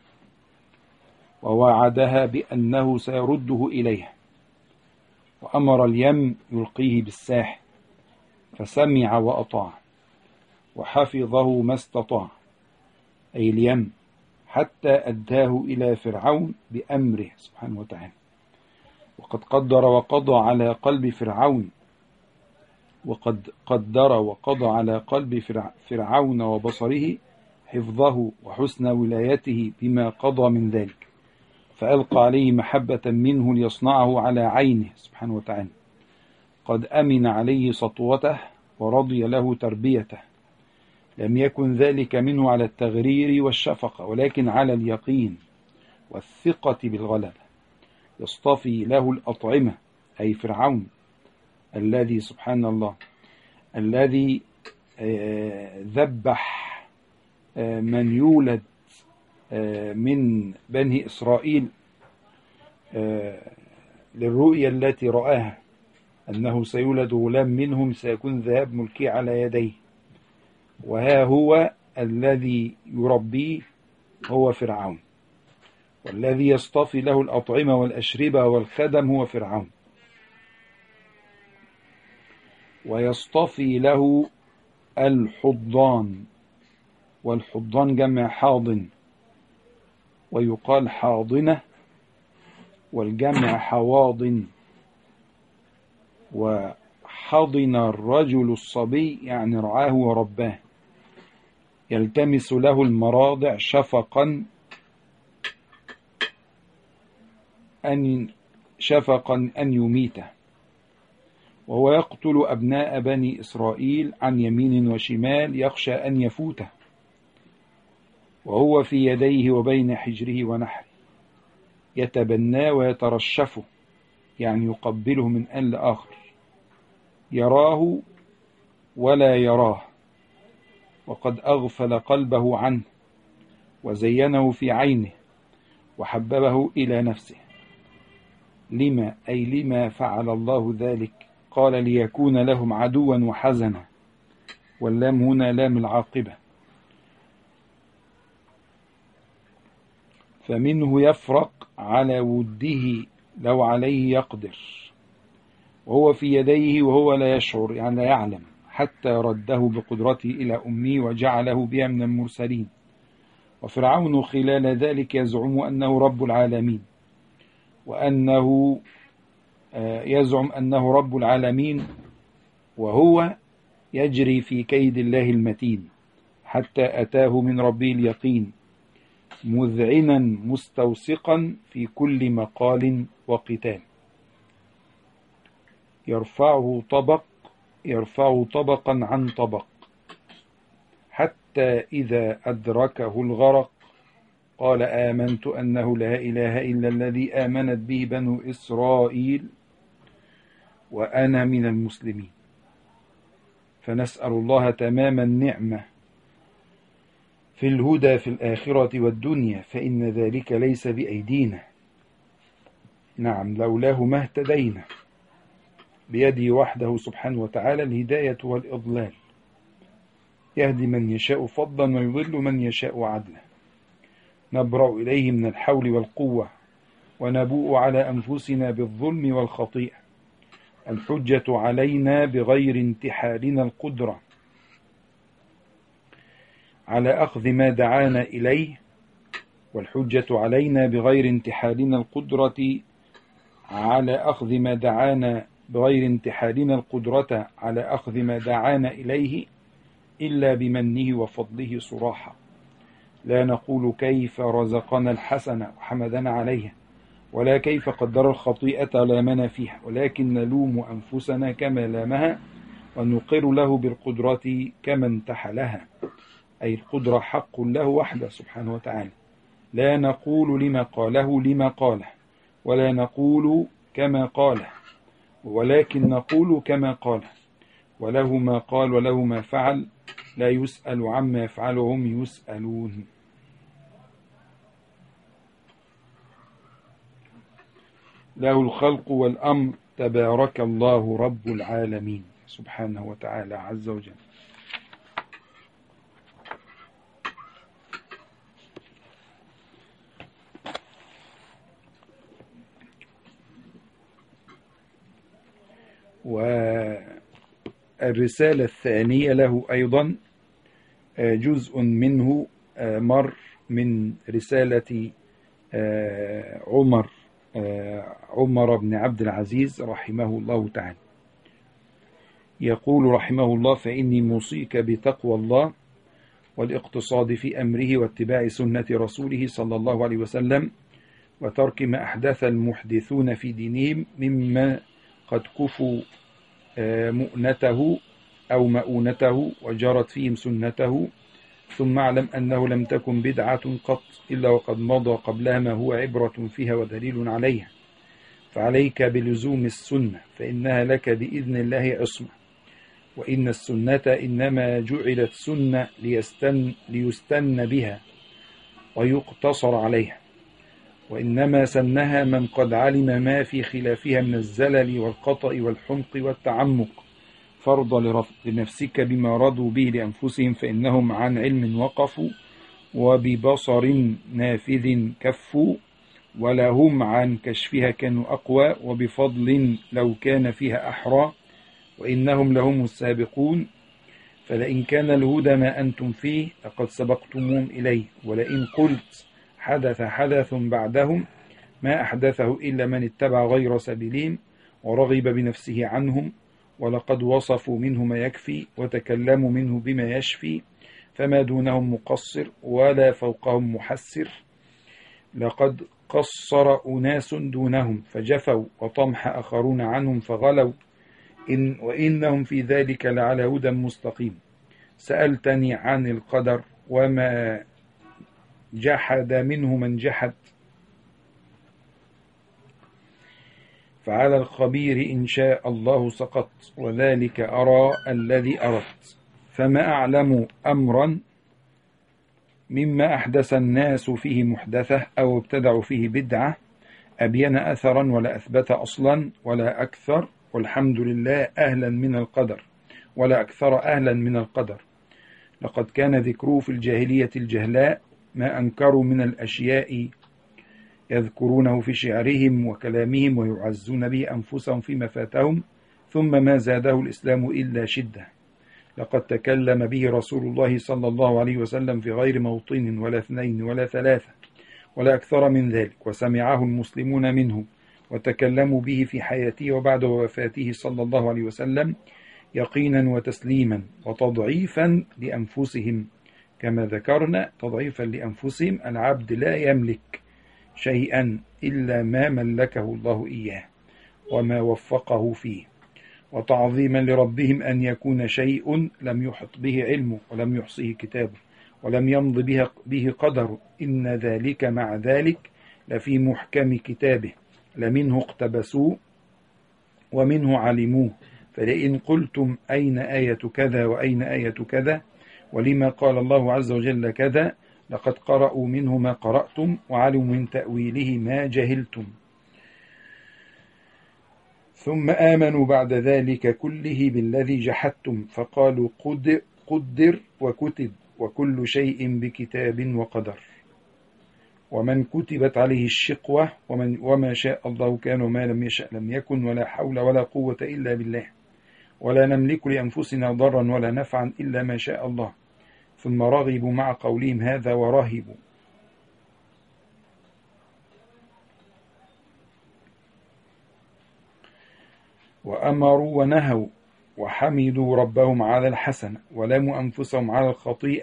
ووعدها بأنه سيرده إليها، وأمر اليم يلقيه بالساحل فسمع وأطاع وحفظه ما استطاع أي اليم حتى أداه إلى فرعون بأمره سبحانه وتعالى. وقد قدر وقضى على قلب فرعون وقد قدر وقضى على قلب فرعون وبصره حفظه وحسن ولايته بما قضى من ذلك، فألقى عليه محبة منه ليصنعه على عينه سبحانه وتعالى. قد أمن عليه سطوته ورضي له تربيته، لم يكن ذلك منه على التغرير والشفقة ولكن على اليقين والثقة بالغلبة. يصطفي له الأطعمة أي فرعون الذي سبحان الله الذي ذبح من يولد من بني إسرائيل للرؤيا التي رآها أنه سيولد غلام منهم سيكون ذهاب ملكي على يديه، وها هو الذي يربيه هو فرعون، والذي يصطفي له الأطعمة والأشربة والخدم هو فرعون، ويصطفي له الحضان، والحضان جمع حاضن ويقال حاضنة والجمع حواضن. وحضن الرجل الصبي يعني رعاه ورباه، يلتمس له المراضع شفقا أن شفقا أن يميته، وهو يقتل أبناء بني إسرائيل عن يمين وشمال يخشى أن يفوته، وهو في يديه وبين حجره ونحره، يتبناه ويترشفه، يعني يقبله من آن لآخر، يراه ولا يراه، وقد أغفل قلبه عنه وزينه في عينه وحببه إلى نفسه. لما أي لما فعل الله ذلك؟ قال ليكون لهم عدوا وحزنا، واللام هنا لام العاقبة. فمنه يفرق على وده لو عليه يقدر، وهو في يديه وهو لا يشعر، يعني لا يعلم، حتى رده بقدرته إلى أمه وجعله بها من المرسلين. وفرعون خلال ذلك يزعم أنه رب العالمين، وأنه يزعم أنه رب العالمين، وهو يجري في كيد الله المتين، حتى أتاه من ربه اليقين، مذعنا مستوثقا في كل مقال وقتال. يرفعه طبق يرفعه طبقا عن طبق، حتى إذا أدركه الغرق قال آمنت أنه لا إله إلا الذي آمنت به بنو إسرائيل وأنا من المسلمين. فنسأل الله تمام النعمة في الهدى في الآخرة والدنيا، فإن ذلك ليس بأيدينا، نعم لولاه ما اهتدينا، بيده وحده سبحانه وتعالى الهداية والإضلال، يهدي من يشاء فضلا ويضل من يشاء عدلا. نبرأ إليه من الحول والقوة، ونبوء على أنفسنا بالظلم والخطيئة. الحجة علينا بغير انتحالنا القدرة على أخذ ما دعانا إليه، والحجة علينا بغير انتحالنا القدرة على أخذ ما دعانا بغير انتحالنا القدرة على أخذ ما دعانا إليه إلا بمنه وفضله صراحة. لا نقول كيف رزقنا الحسنة وحمدنا عليها، ولا كيف قدر الخطيئة لامنا فيها، ولكن نلوم أنفسنا كما لامها، ونقر له بالقدرة كما انتحلها، أي القدرة حق له وحده سبحانه وتعالى. لا نقول لما قاله لما قاله، ولا نقول كما قاله، ولكن نقول كما قاله، وله ما قال وله ما فعل، لا يسأل عما يفعل وهم يسألون. له الخلق والأمر، تبارك الله رب العالمين سبحانه وتعالى عز وجل. والرسالة الثانية له أيضا جزء منه مر من رسالة عمر عمر بن عبد العزيز رحمه الله تعالى. يقول رحمه الله: فإني موصيك بتقوى الله والاقتصاد في أمره واتباع سنة رسوله صلى الله عليه وسلم، وترك ما أحدث المحدثون في دينهم مما قد كفوا مؤنته أو مؤونته وجرت فيهم سنته. ثم اعلم أنه لم تكن بدعة قط إلا وقد مضى قبلها ما هو عبرة فيها ودليل عليها، فعليك بلزوم السنة، فإنها لك بإذن الله عصمة. وإن السنة إنما جعلت سنة ليستن, ليستن بها ويقتصر عليها، وإنما سنها من قد علم ما في خلافها من الزلل والخطأ والحمق والتعمق، فرض لنفسك بما رضوا به لأنفسهم، فإنهم عن علم وقفوا وببصر نافذ كفوا، ولهم عن كشفها كانوا أقوى، وبفضل لو كان فيها أحرى، وإنهم لهم السابقون. فلئن كان الهدى ما أنتم فيه لقد سبقتموهم إليه، ولئن قلت حدث حدث بعدهم ما أحدثه إلا من اتبع غير سبيلهم ورغب بنفسه عنهم، ولقد وصفوا منه ما يكفي وتكلموا منه بما يشفي، فما دونهم مقصر ولا فوقهم محسر. لقد قصر أناس دونهم فجفوا، وطمح آخرون عنهم فغلوا، إن وإنهم في ذلك لعلى هدى مستقيم. سألتني عن القدر وما جحد منه من جحد، فعلى الخبير إن شاء الله سقط، وذلك أرى الذي أردت. فما أعلم أمرا مما أحدث الناس فيه محدثة أو ابتدعوا فيه بدعة أبين أثرا ولا أثبت أصلا ولا أكثر، والحمد لله أهلا من القدر ولا أكثر أهلا من القدر. لقد كان ذكره في الجاهلية الجهلاء ما أنكروا من الأشياء يذكرونه في شعرهم وكلامهم ويعزون به أنفسهم فيما فاتهم، ثم ما زاده الإسلام إلا شدة. لقد تكلم به رسول الله صلى الله عليه وسلم في غير موطن ولا اثنين ولا ثلاثة ولا أكثر من ذلك، وسمعه المسلمون منه وتكلموا به في حياته وبعد وفاته صلى الله عليه وسلم يقينا وتسليما وتضعيفا لأنفسهم. كما ذكرنا تضعيفا لأنفسهم، العبد لا يملك شيئا إلا ما ملكه الله إياه وما وفقه فيه، وتعظيما لربهم أن يكون شيء لم يحط به علمه ولم يحصيه كتابه ولم يمض به, به قدره، إن ذلك مع ذلك لفي محكم كتابه، لمنه اقتبسوه ومنه علموه. فلئن قلتم أين آية كذا وأين آية كذا ولما قال الله عز وجل كذا، لقد قرأوا منه ما قرأتم وعلموا من تأويله ما جهلتم، ثم آمنوا بعد ذلك كله بالذي جحدتم، فقالوا قد قدر وكتب وكل شيء بكتاب وقدر. ومن كتبت عليه الشقوة ومن وما شاء الله كان وما لم يشأ لم يكن، ولا حول ولا قوة إلا بالله، ولا نملك لأنفسنا ضرا ولا نفعا إلا ما شاء الله. ثم رغبوا مع قولهم هذا ورهبوا. وأمروا ونهوا وحمدوا ربهم على الحسنة ولاموا أنفسهم على الخطيئة.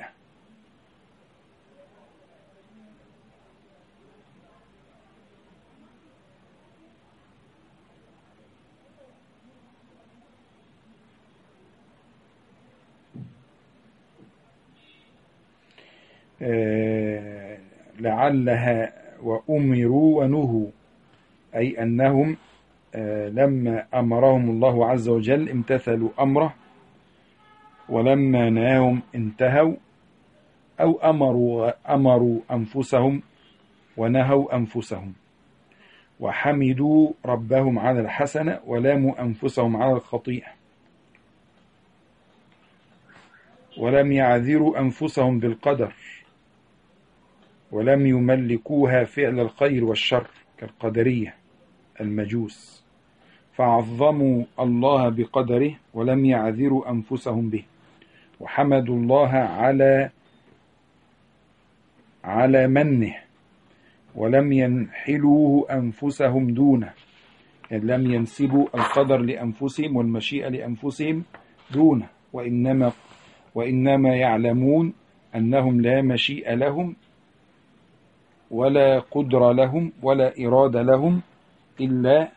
آه لعلها وأمروا ونهوا، أي أنهم آه لما أمرهم الله عز وجل امتثلوا أمره، ولما نهاهم انتهوا، أو أمروا, أمروا أنفسهم ونهوا أنفسهم. وحمدوا ربهم على الحسنة ولاموا أنفسهم على الخطيئة، ولم يعذروا أنفسهم بالقدر، ولم يملكوها فعل الخير والشر كالقدرية المجوس، فعظموا الله بقدره ولم يعذروا أنفسهم به، وحمدوا الله على على منه ولم ينحلوه أنفسهم دونه، يعني لم ينسبوا القدر لأنفسهم والمشيئة لأنفسهم دونه، وإنما وإنما يعلمون أنهم لا مشيئة لهم ولا قدرة لهم ولا إرادة لهم إلا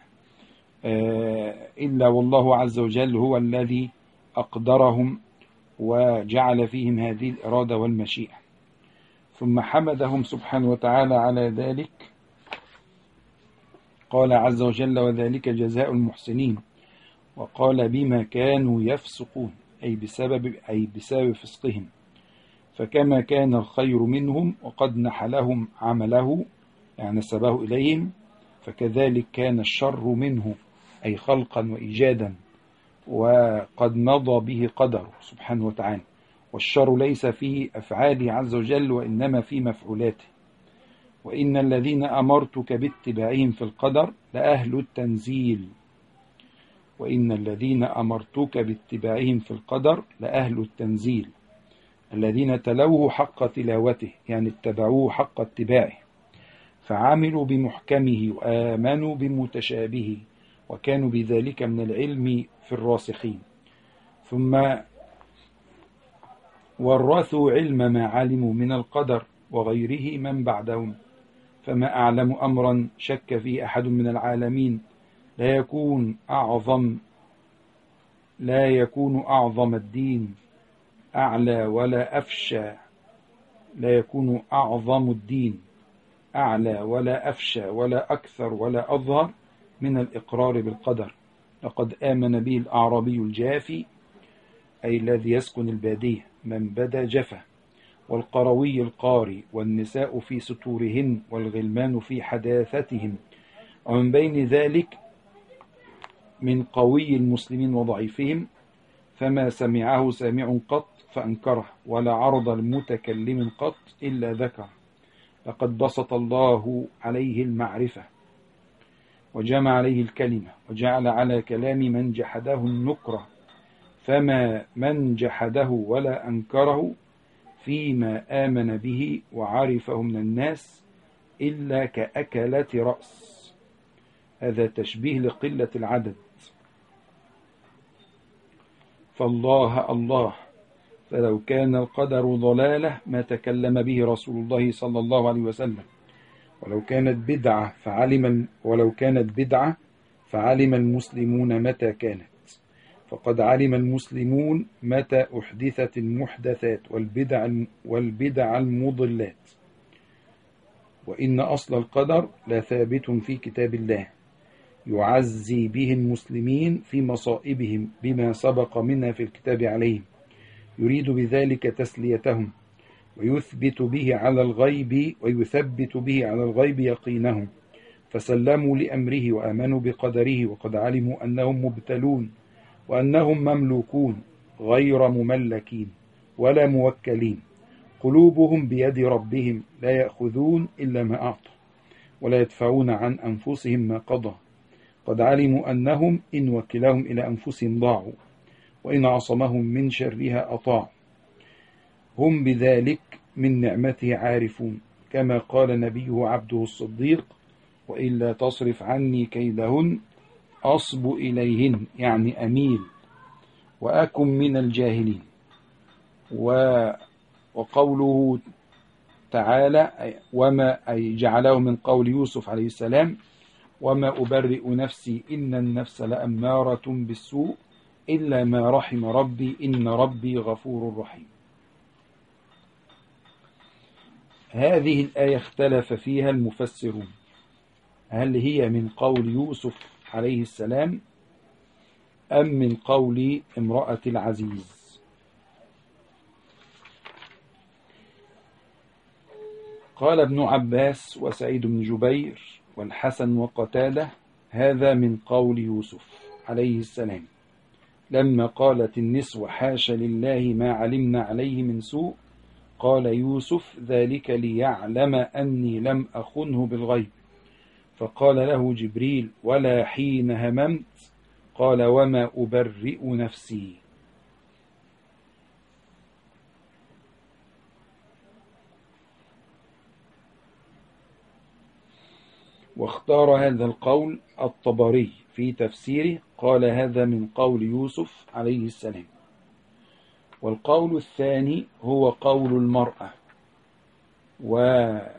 إلا والله عز وجل هو الذي أقدرهم وجعل فيهم هذه الإرادة والمشيئة. ثم حمدهم سبحانه وتعالى على ذلك، قال عز وجل وذلك جزاء المحسنين، وقال بما كانوا يفسقون، أي بسبب, أي بسبب فسقهم. فكما كان الخير منهم وقد نحلهم عمله، يعني نسبه إليهم، فكذلك كان الشر منه، أي خلقا وإيجادا، وقد مضى به قدره سبحانه وتعالى. والشر ليس في أفعاله عز وجل وإنما في مفعولاته. وإن الذين أمرتك باتباعهم في القدر لأهل التنزيل وإن الذين أمرتك باتباعهم في القدر لأهل التنزيل، الذين تلوه حق تلاوته، يعني اتبعوه حق اتباعه، فعملوا بمحكمه وآمنوا بمتشابهه، وكانوا بذلك من العلم في الراسخين. ثم ورثوا علم ما علموا من القدر وغيره من بعدهم، فما أعلم أمرا شك فيه أحد من العالمين لا يكون أعظم لا يكون أعظم الدين أعلى ولا أفشى لا يكون أعظم الدين أعلى ولا أفشى ولا أكثر ولا أظهر من الإقرار بالقدر. لقد آمن به الأعرابي الجافي، أي الذي يسكن البادية، من بدا جفا، والقروي القاري، والنساء في ستورهن، والغلمان في حداثتهم، ومن بين ذلك من قوي المسلمين وضعيفهم، فما سمعه سامع قط فأنكره، ولا عرض المتكلم قط إلا ذكر. لقد بسط الله عليه المعرفة وجمع عليه الكلمة، وجعل على كلام من جحده النكرة، فما من جحده ولا أنكره فيما آمن به وعرفه من الناس إلا كأكلة رأس. هذا تشبيه لقلة العدد. فالله الله، فلو كان القدر ضلالة ما تكلم به رسول الله صلى الله عليه وسلم، ولو كانت بدعة فعلم ولو كانت بدعة فعلم المسلمون متى كانت، فقد علم المسلمون متى أحدثت المحدثات والبدع والبدع المضلات. وإن أصل القدر لثابت في كتاب الله، يعزي به المسلمين في مصائبهم بما سبق منا في الكتاب عليهم، يريد بذلك تسليتهم، ويثبت به على الغيب ويثبت به على الغيب يقينهم، فسلموا لأمره وآمنوا بقدره، وقد علموا أنهم مبتلون وأنهم مملوكون غير مملكين ولا موكلين، قلوبهم بيد ربهم، لا يأخذون إلا ما أعطى ولا يدفعون عن أنفسهم ما قضى. قد علموا أنهم إن وكلهم إلى أنفسهم ضاعوا، وإن عصمهم من شرها أطاعوا، هم بذلك من نعمته عارفون، كما قال نبيه عبده الصديق: وإلا تصرف عني كيدهن أصب إليهن، يعني أميل وأكن من الجاهلين. وقوله تعالى وما أي جعله من قول يوسف عليه السلام: وما أبرئ نفسي إن النفس لأمارة بالسوء إلا ما رحم ربي إن ربي غفور رحيم. هذه الآية اختلف فيها المفسرون، هل هي من قول يوسف عليه السلام أم من قول امرأة العزيز؟ قال ابن عباس وسعيد بن جبير والحسن وقتادة: هذا من قول يوسف عليه السلام لما قالت النسوة: حاش لله ما علمنا عليه من سوء، قال يوسف: ذلك ليعلم أني لم أخنه بالغيب. فقال له جبريل: ولا حين هممت؟ قال: وما أبرئ نفسي. واختار هذا القول الطبري في تفسيره، قال: هذا من قول يوسف عليه السلام. والقول الثاني هو قول المرأة، وهذا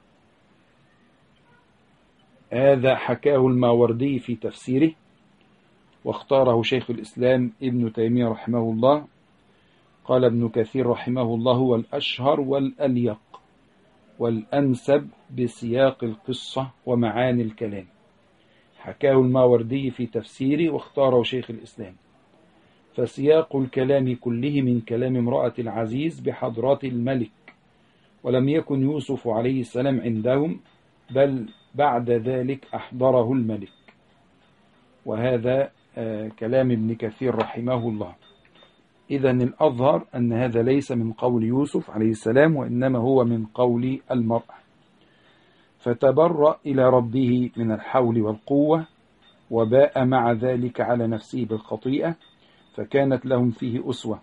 حكاه الماوردي في تفسيره، واختاره شيخ الإسلام ابن تيمية رحمه الله. قال ابن كثير رحمه الله: هو الأشهر والأليق والأنسب بسياق القصة ومعاني الكلام. حكاه الماوردي في تفسيره واختاره شيخ الإسلام. فسياق الكلام كله من كلام امرأة العزيز بحضرة الملك، ولم يكن يوسف عليه السلام عندهم، بل بعد ذلك أحضره الملك. وهذا كلام ابن كثير رحمه الله. إذن الأظهر أن هذا ليس من قول يوسف عليه السلام، وإنما هو من قول المرأة. فتبرأ إلى ربه من الحول والقوة، وباء مع ذلك على نفسه بالخطيئة، فكانت لهم فيه أسوة.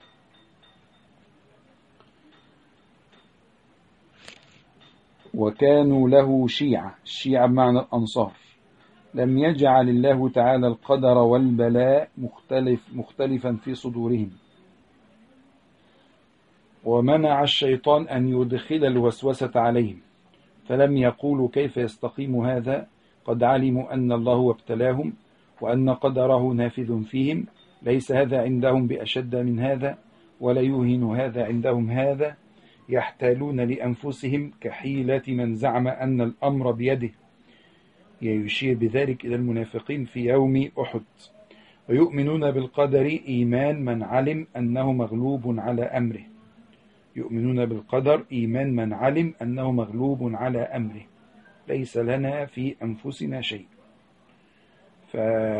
وكانوا له شيعة، الشيعة بمعنى الأنصار. لم يجعل الله تعالى القدر والبلاء مختلف مختلفا في صدورهم، ومنع الشيطان أن يدخل الوسوسة عليهم، فلم يقولوا كيف يستقيم هذا، قد علموا أن الله هو ابتلاهم وأن قدره نافذ فيهم، ليس هذا عندهم بأشد من هذا، ولا يوهن هذا عندهم هذا، يحتالون لأنفسهم كحيلة من زعم أن الأمر بيده، يشير بذلك إلى المنافقين في يوم أحد. ويؤمنون بالقدر إيمان من علم أنه مغلوب على أمره، يؤمنون بالقدر إيمان من علم أنه مغلوب على أمره، ليس لنا في أنفسنا شيء. ف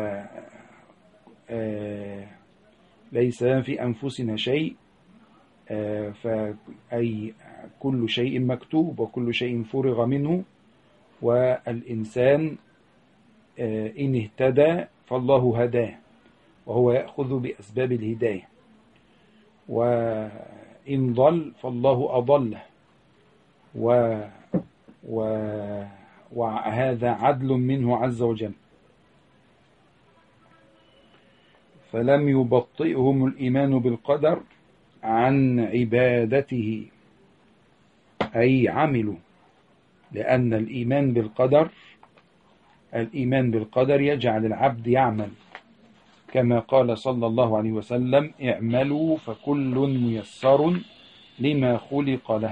ليس لنا في أنفسنا شيء، فأي كل شيء مكتوب وكل شيء فرغ منه، والإنسان إن اهتدى فالله هداه وهو يأخذ بأسباب الهداية، وإن ضل فالله أضله، و... و... وهذا عدل منه عز وجل. فلم يبطئهم الإيمان بالقدر عن عبادته، أي عملوا، لأن الإيمان بالقدر الإيمان بالقدر يجعل العبد يعمل، كما قال صلى الله عليه وسلم: اعملوا فكل ميسر لما خلق له.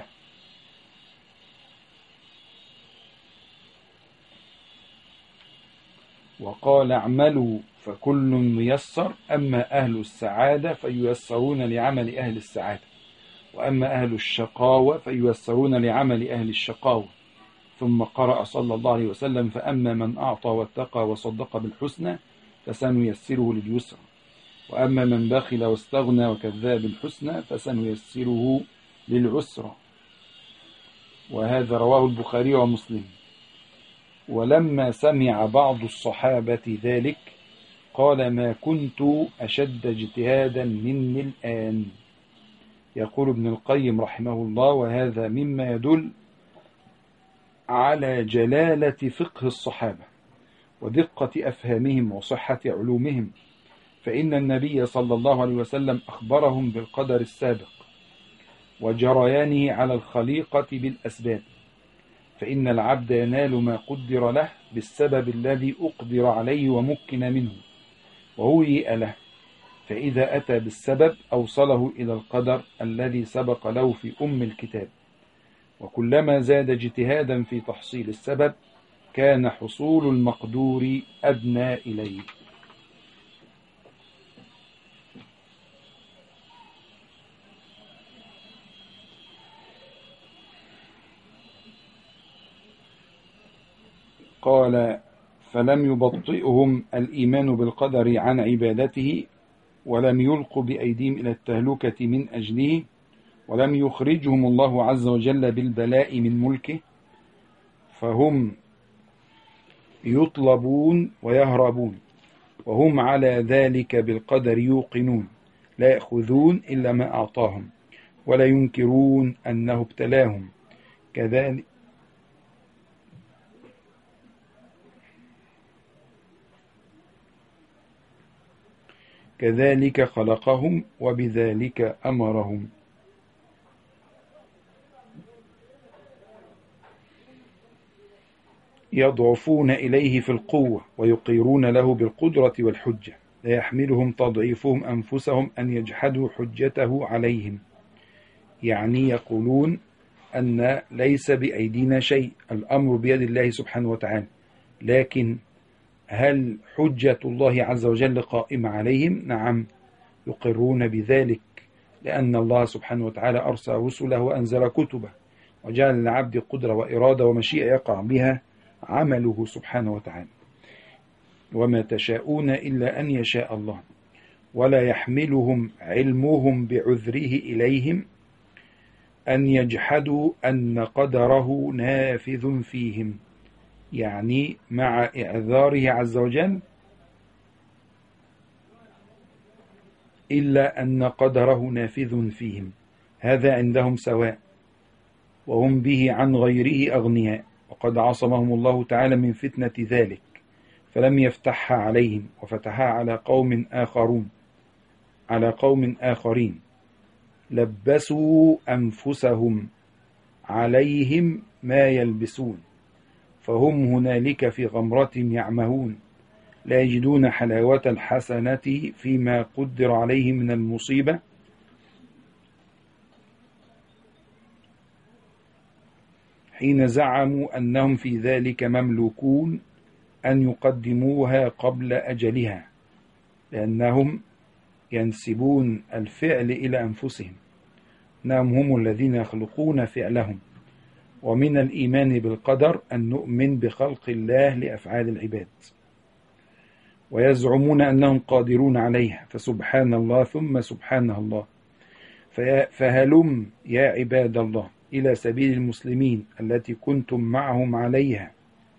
وقال: اعملوا فكل ميسر، أما أهل السعادة فييسرون لعمل أهل السعادة، وأما أهل الشقاوة فييسرون لعمل أهل الشقاوة. ثم قرأ صلى الله عليه وسلم: فأما من أعطى واتقى وصدق بالحسنى فسنيسره لليسرى، وأما من بخل واستغنى وكذب بالحسنى فسنيسره للعسرى. وهذا رواه البخاري ومسلم. ولما سمع بعض الصحابة ذلك قال: ما كنت أشد اجتهادا مني الآن. يقول ابن القيم رحمه الله: وهذا مما يدل على جلالة فقه الصحابة ودقة أفهامهم وصحة علومهم، فإن النبي صلى الله عليه وسلم أخبرهم بالقدر السابق وجريانه على الخليقة بالأسباب، فإن العبد ينال ما قدر له بالسبب الذي أقدر عليه ومكن منه وهيئ له، فإذا أتى بالسبب أوصله إلى القدر الذي سبق له في أم الكتاب. وكلما زاد اجتهادا في تحصيل السبب كان حصول المقدور أدنى إليه. قال: فلم يبطئهم الإيمان بالقدر عن عبادته، ولم يلقوا بأيديهم إلى التهلكة من أجله، ولم يخرجهم الله عز وجل بالبلاء من ملكه، فهم يطلبون ويهربون، وهم على ذلك بالقدر يوقنون، لا يأخذون إلا ما أعطاهم، ولا ينكرون أنه ابتلاهم، كذلك كذلك خلقهم وبذلك أمرهم. يضعفون إليه في القوة ويقيرون له بالقدرة والحجة، لا يحملهم تضعيفهم أنفسهم أن يجحدوا حجته عليهم، يعني يقولون أن ليس بأيدينا شيء، الأمر بيد الله سبحانه وتعالى، لكن هل حجة الله عز وجل قائمة عليهم؟ نعم، يقرون بذلك، لأن الله سبحانه وتعالى أرسل رسله وأنزل كتبه وجعل للعبد قدرة وإرادة ومشيئة يقع بها عمله سبحانه وتعالى. وما تشاءون إلا أن يشاء الله. ولا يحملهم علمهم بعذره إليهم أن يجحدوا أن قدره نافذ فيهم، يعني مع إعذاره عز وجل إلا أن قدره نافذ فيهم، هذا عندهم سواء، وهم به عن غيره أغنياء، وقد عصمهم الله تعالى من فتنة ذلك، فلم يفتحها عليهم وفتحها على قوم آخرون على قوم آخرين لبسوا أنفسهم عليهم ما يلبسون فهم هنالك في غمرة يعمهون لا يجدون حلاوة الحسنة فيما قدر عليهم من المصيبة حين زعموا أنهم في ذلك مملوكون أن يقدموها قبل أجلها لأنهم ينسبون الفعل إلى أنفسهم أنهم هم الذين يخلقون فعلهم. ومن الإيمان بالقدر أن نؤمن بخلق الله لأفعال العباد ويزعمون أنهم قادرون عليها فسبحان الله ثم سبحان الله. فهلم يا عباد الله إلى سبيل المسلمين التي كنتم معهم عليها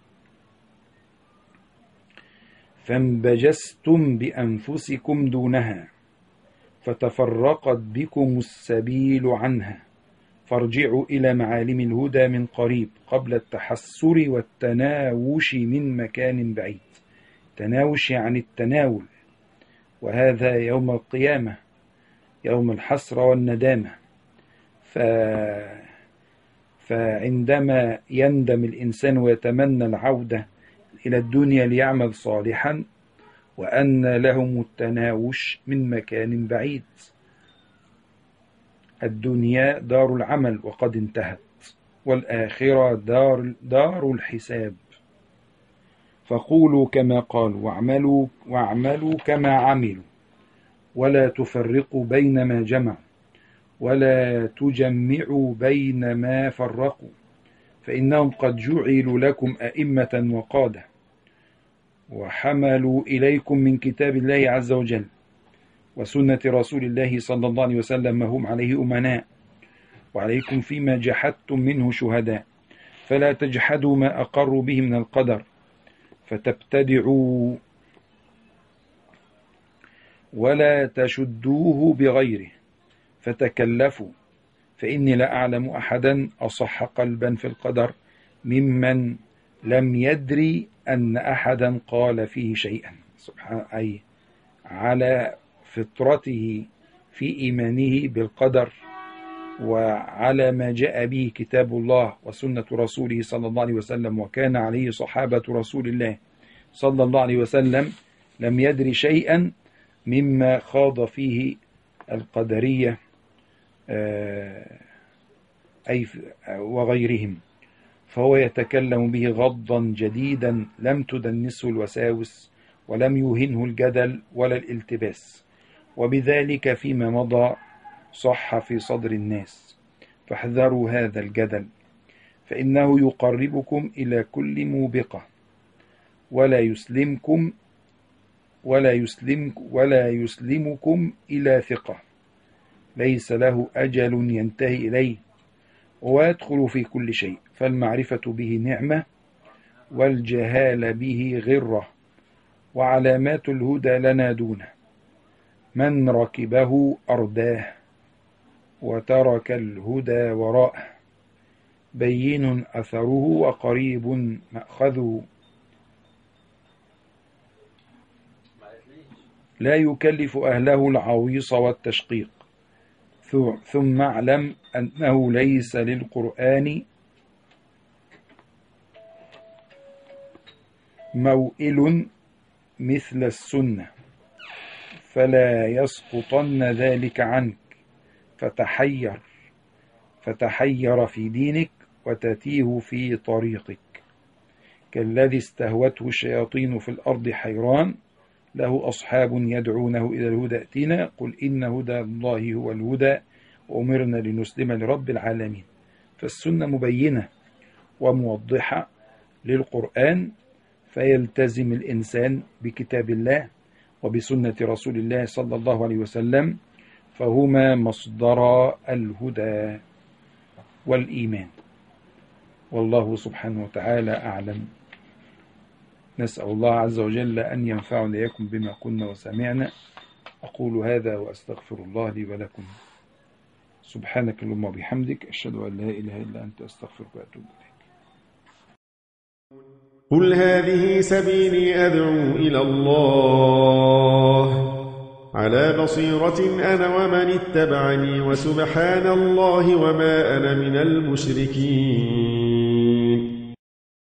فانبجستم بأنفسكم دونها فتفرقت بكم السبيل عنها فارجعوا إلى معالم الهدى من قريب قبل التحسر والتناوش من مكان بعيد. تناوش يعني التناول، وهذا يوم القيامة يوم الحسرة والندامة. ف... فعندما يندم الإنسان ويتمنى العودة إلى الدنيا ليعمل صالحا وأن لهم التناوش من مكان بعيد. الدنيا دار العمل وقد انتهت والآخرة دار, دار الحساب. فقولوا كما قالوا واعملوا, واعملوا كما عملوا ولا تفرقوا بين ما جمعوا ولا تجمعوا بين ما فرقوا فإنهم قد جعلوا لكم أئمة وقادة وحملوا إليكم من كتاب الله عز وجل وسنة رسول الله صلى الله عليه وسلم ما هم عليه أمناء وعليكم فيما جحدتم منه شهداء فلا تجحدوا ما أقروا به من القدر فتبتدعوا ولا تشدوه بغيره فتكلفوا فإني لا أعلم أحدا أصح قلبا في القدر ممن لم يدري أن أحدا قال فيه شيئا، سبحان أي على فطرته في إيمانه بالقدر وعلى ما جاء به كتاب الله وسنة رسوله صلى الله عليه وسلم وكان عليه صحابة رسول الله صلى الله عليه وسلم لم يدري شيئا مما خاض فيه القدرية أي وغيرهم، فهو يتكلم به غضا جديدا لم تدنسه الوساوس ولم يوهنه الجدل ولا الالتباس، وبذلك فيما مضى صح في صدر الناس. فاحذروا هذا الجدل فإنه يقربكم إلى كل موبقة ولا يسلمكم ولا يسلم ولا يسلمكم إلى ثقة ليس له أجل ينتهي إليه ويدخل في كل شيء. فالمعرفة به نعمة والجهال به غرة وعلامات الهدى لنا دونه. من ركبه أرداه وترك الهدى وراءه بين أثره وقريب مأخذه لا يكلف أهله العويص والتشقيق. ثم اعلم أنه ليس للقرآن موئل مثل السنة فلا يسقطن ذلك عنك فتحير فتحير في دينك وتتيه في طريقك كالذي استهوته الشياطين في الأرض حيران له أصحاب يدعونه إلى الهدى ائتنا قل إن هدى الله هو الهدى وأمرنا لنسلم لرب العالمين. فالسنة مبينة وموضحة للقرآن فيلتزم الإنسان بكتاب الله وبسنة رسول الله صلى الله عليه وسلم فهما مصدر الهدى والإيمان. والله سبحانه وتعالى أعلم. نسأل الله عز وجل أن ينفعنا إياكم بما كنا وسمعنا. أقول هذا وأستغفر الله لي ولكم. سبحانك اللهم وبحمدك أشهد أن لا إله إلا أنت أستغفرك وأتوب إليك. قل هذه سبيلي أدعو إلى الله على بصيرة أنا ومن اتبعني وسبحان الله وما أنا من المشركين.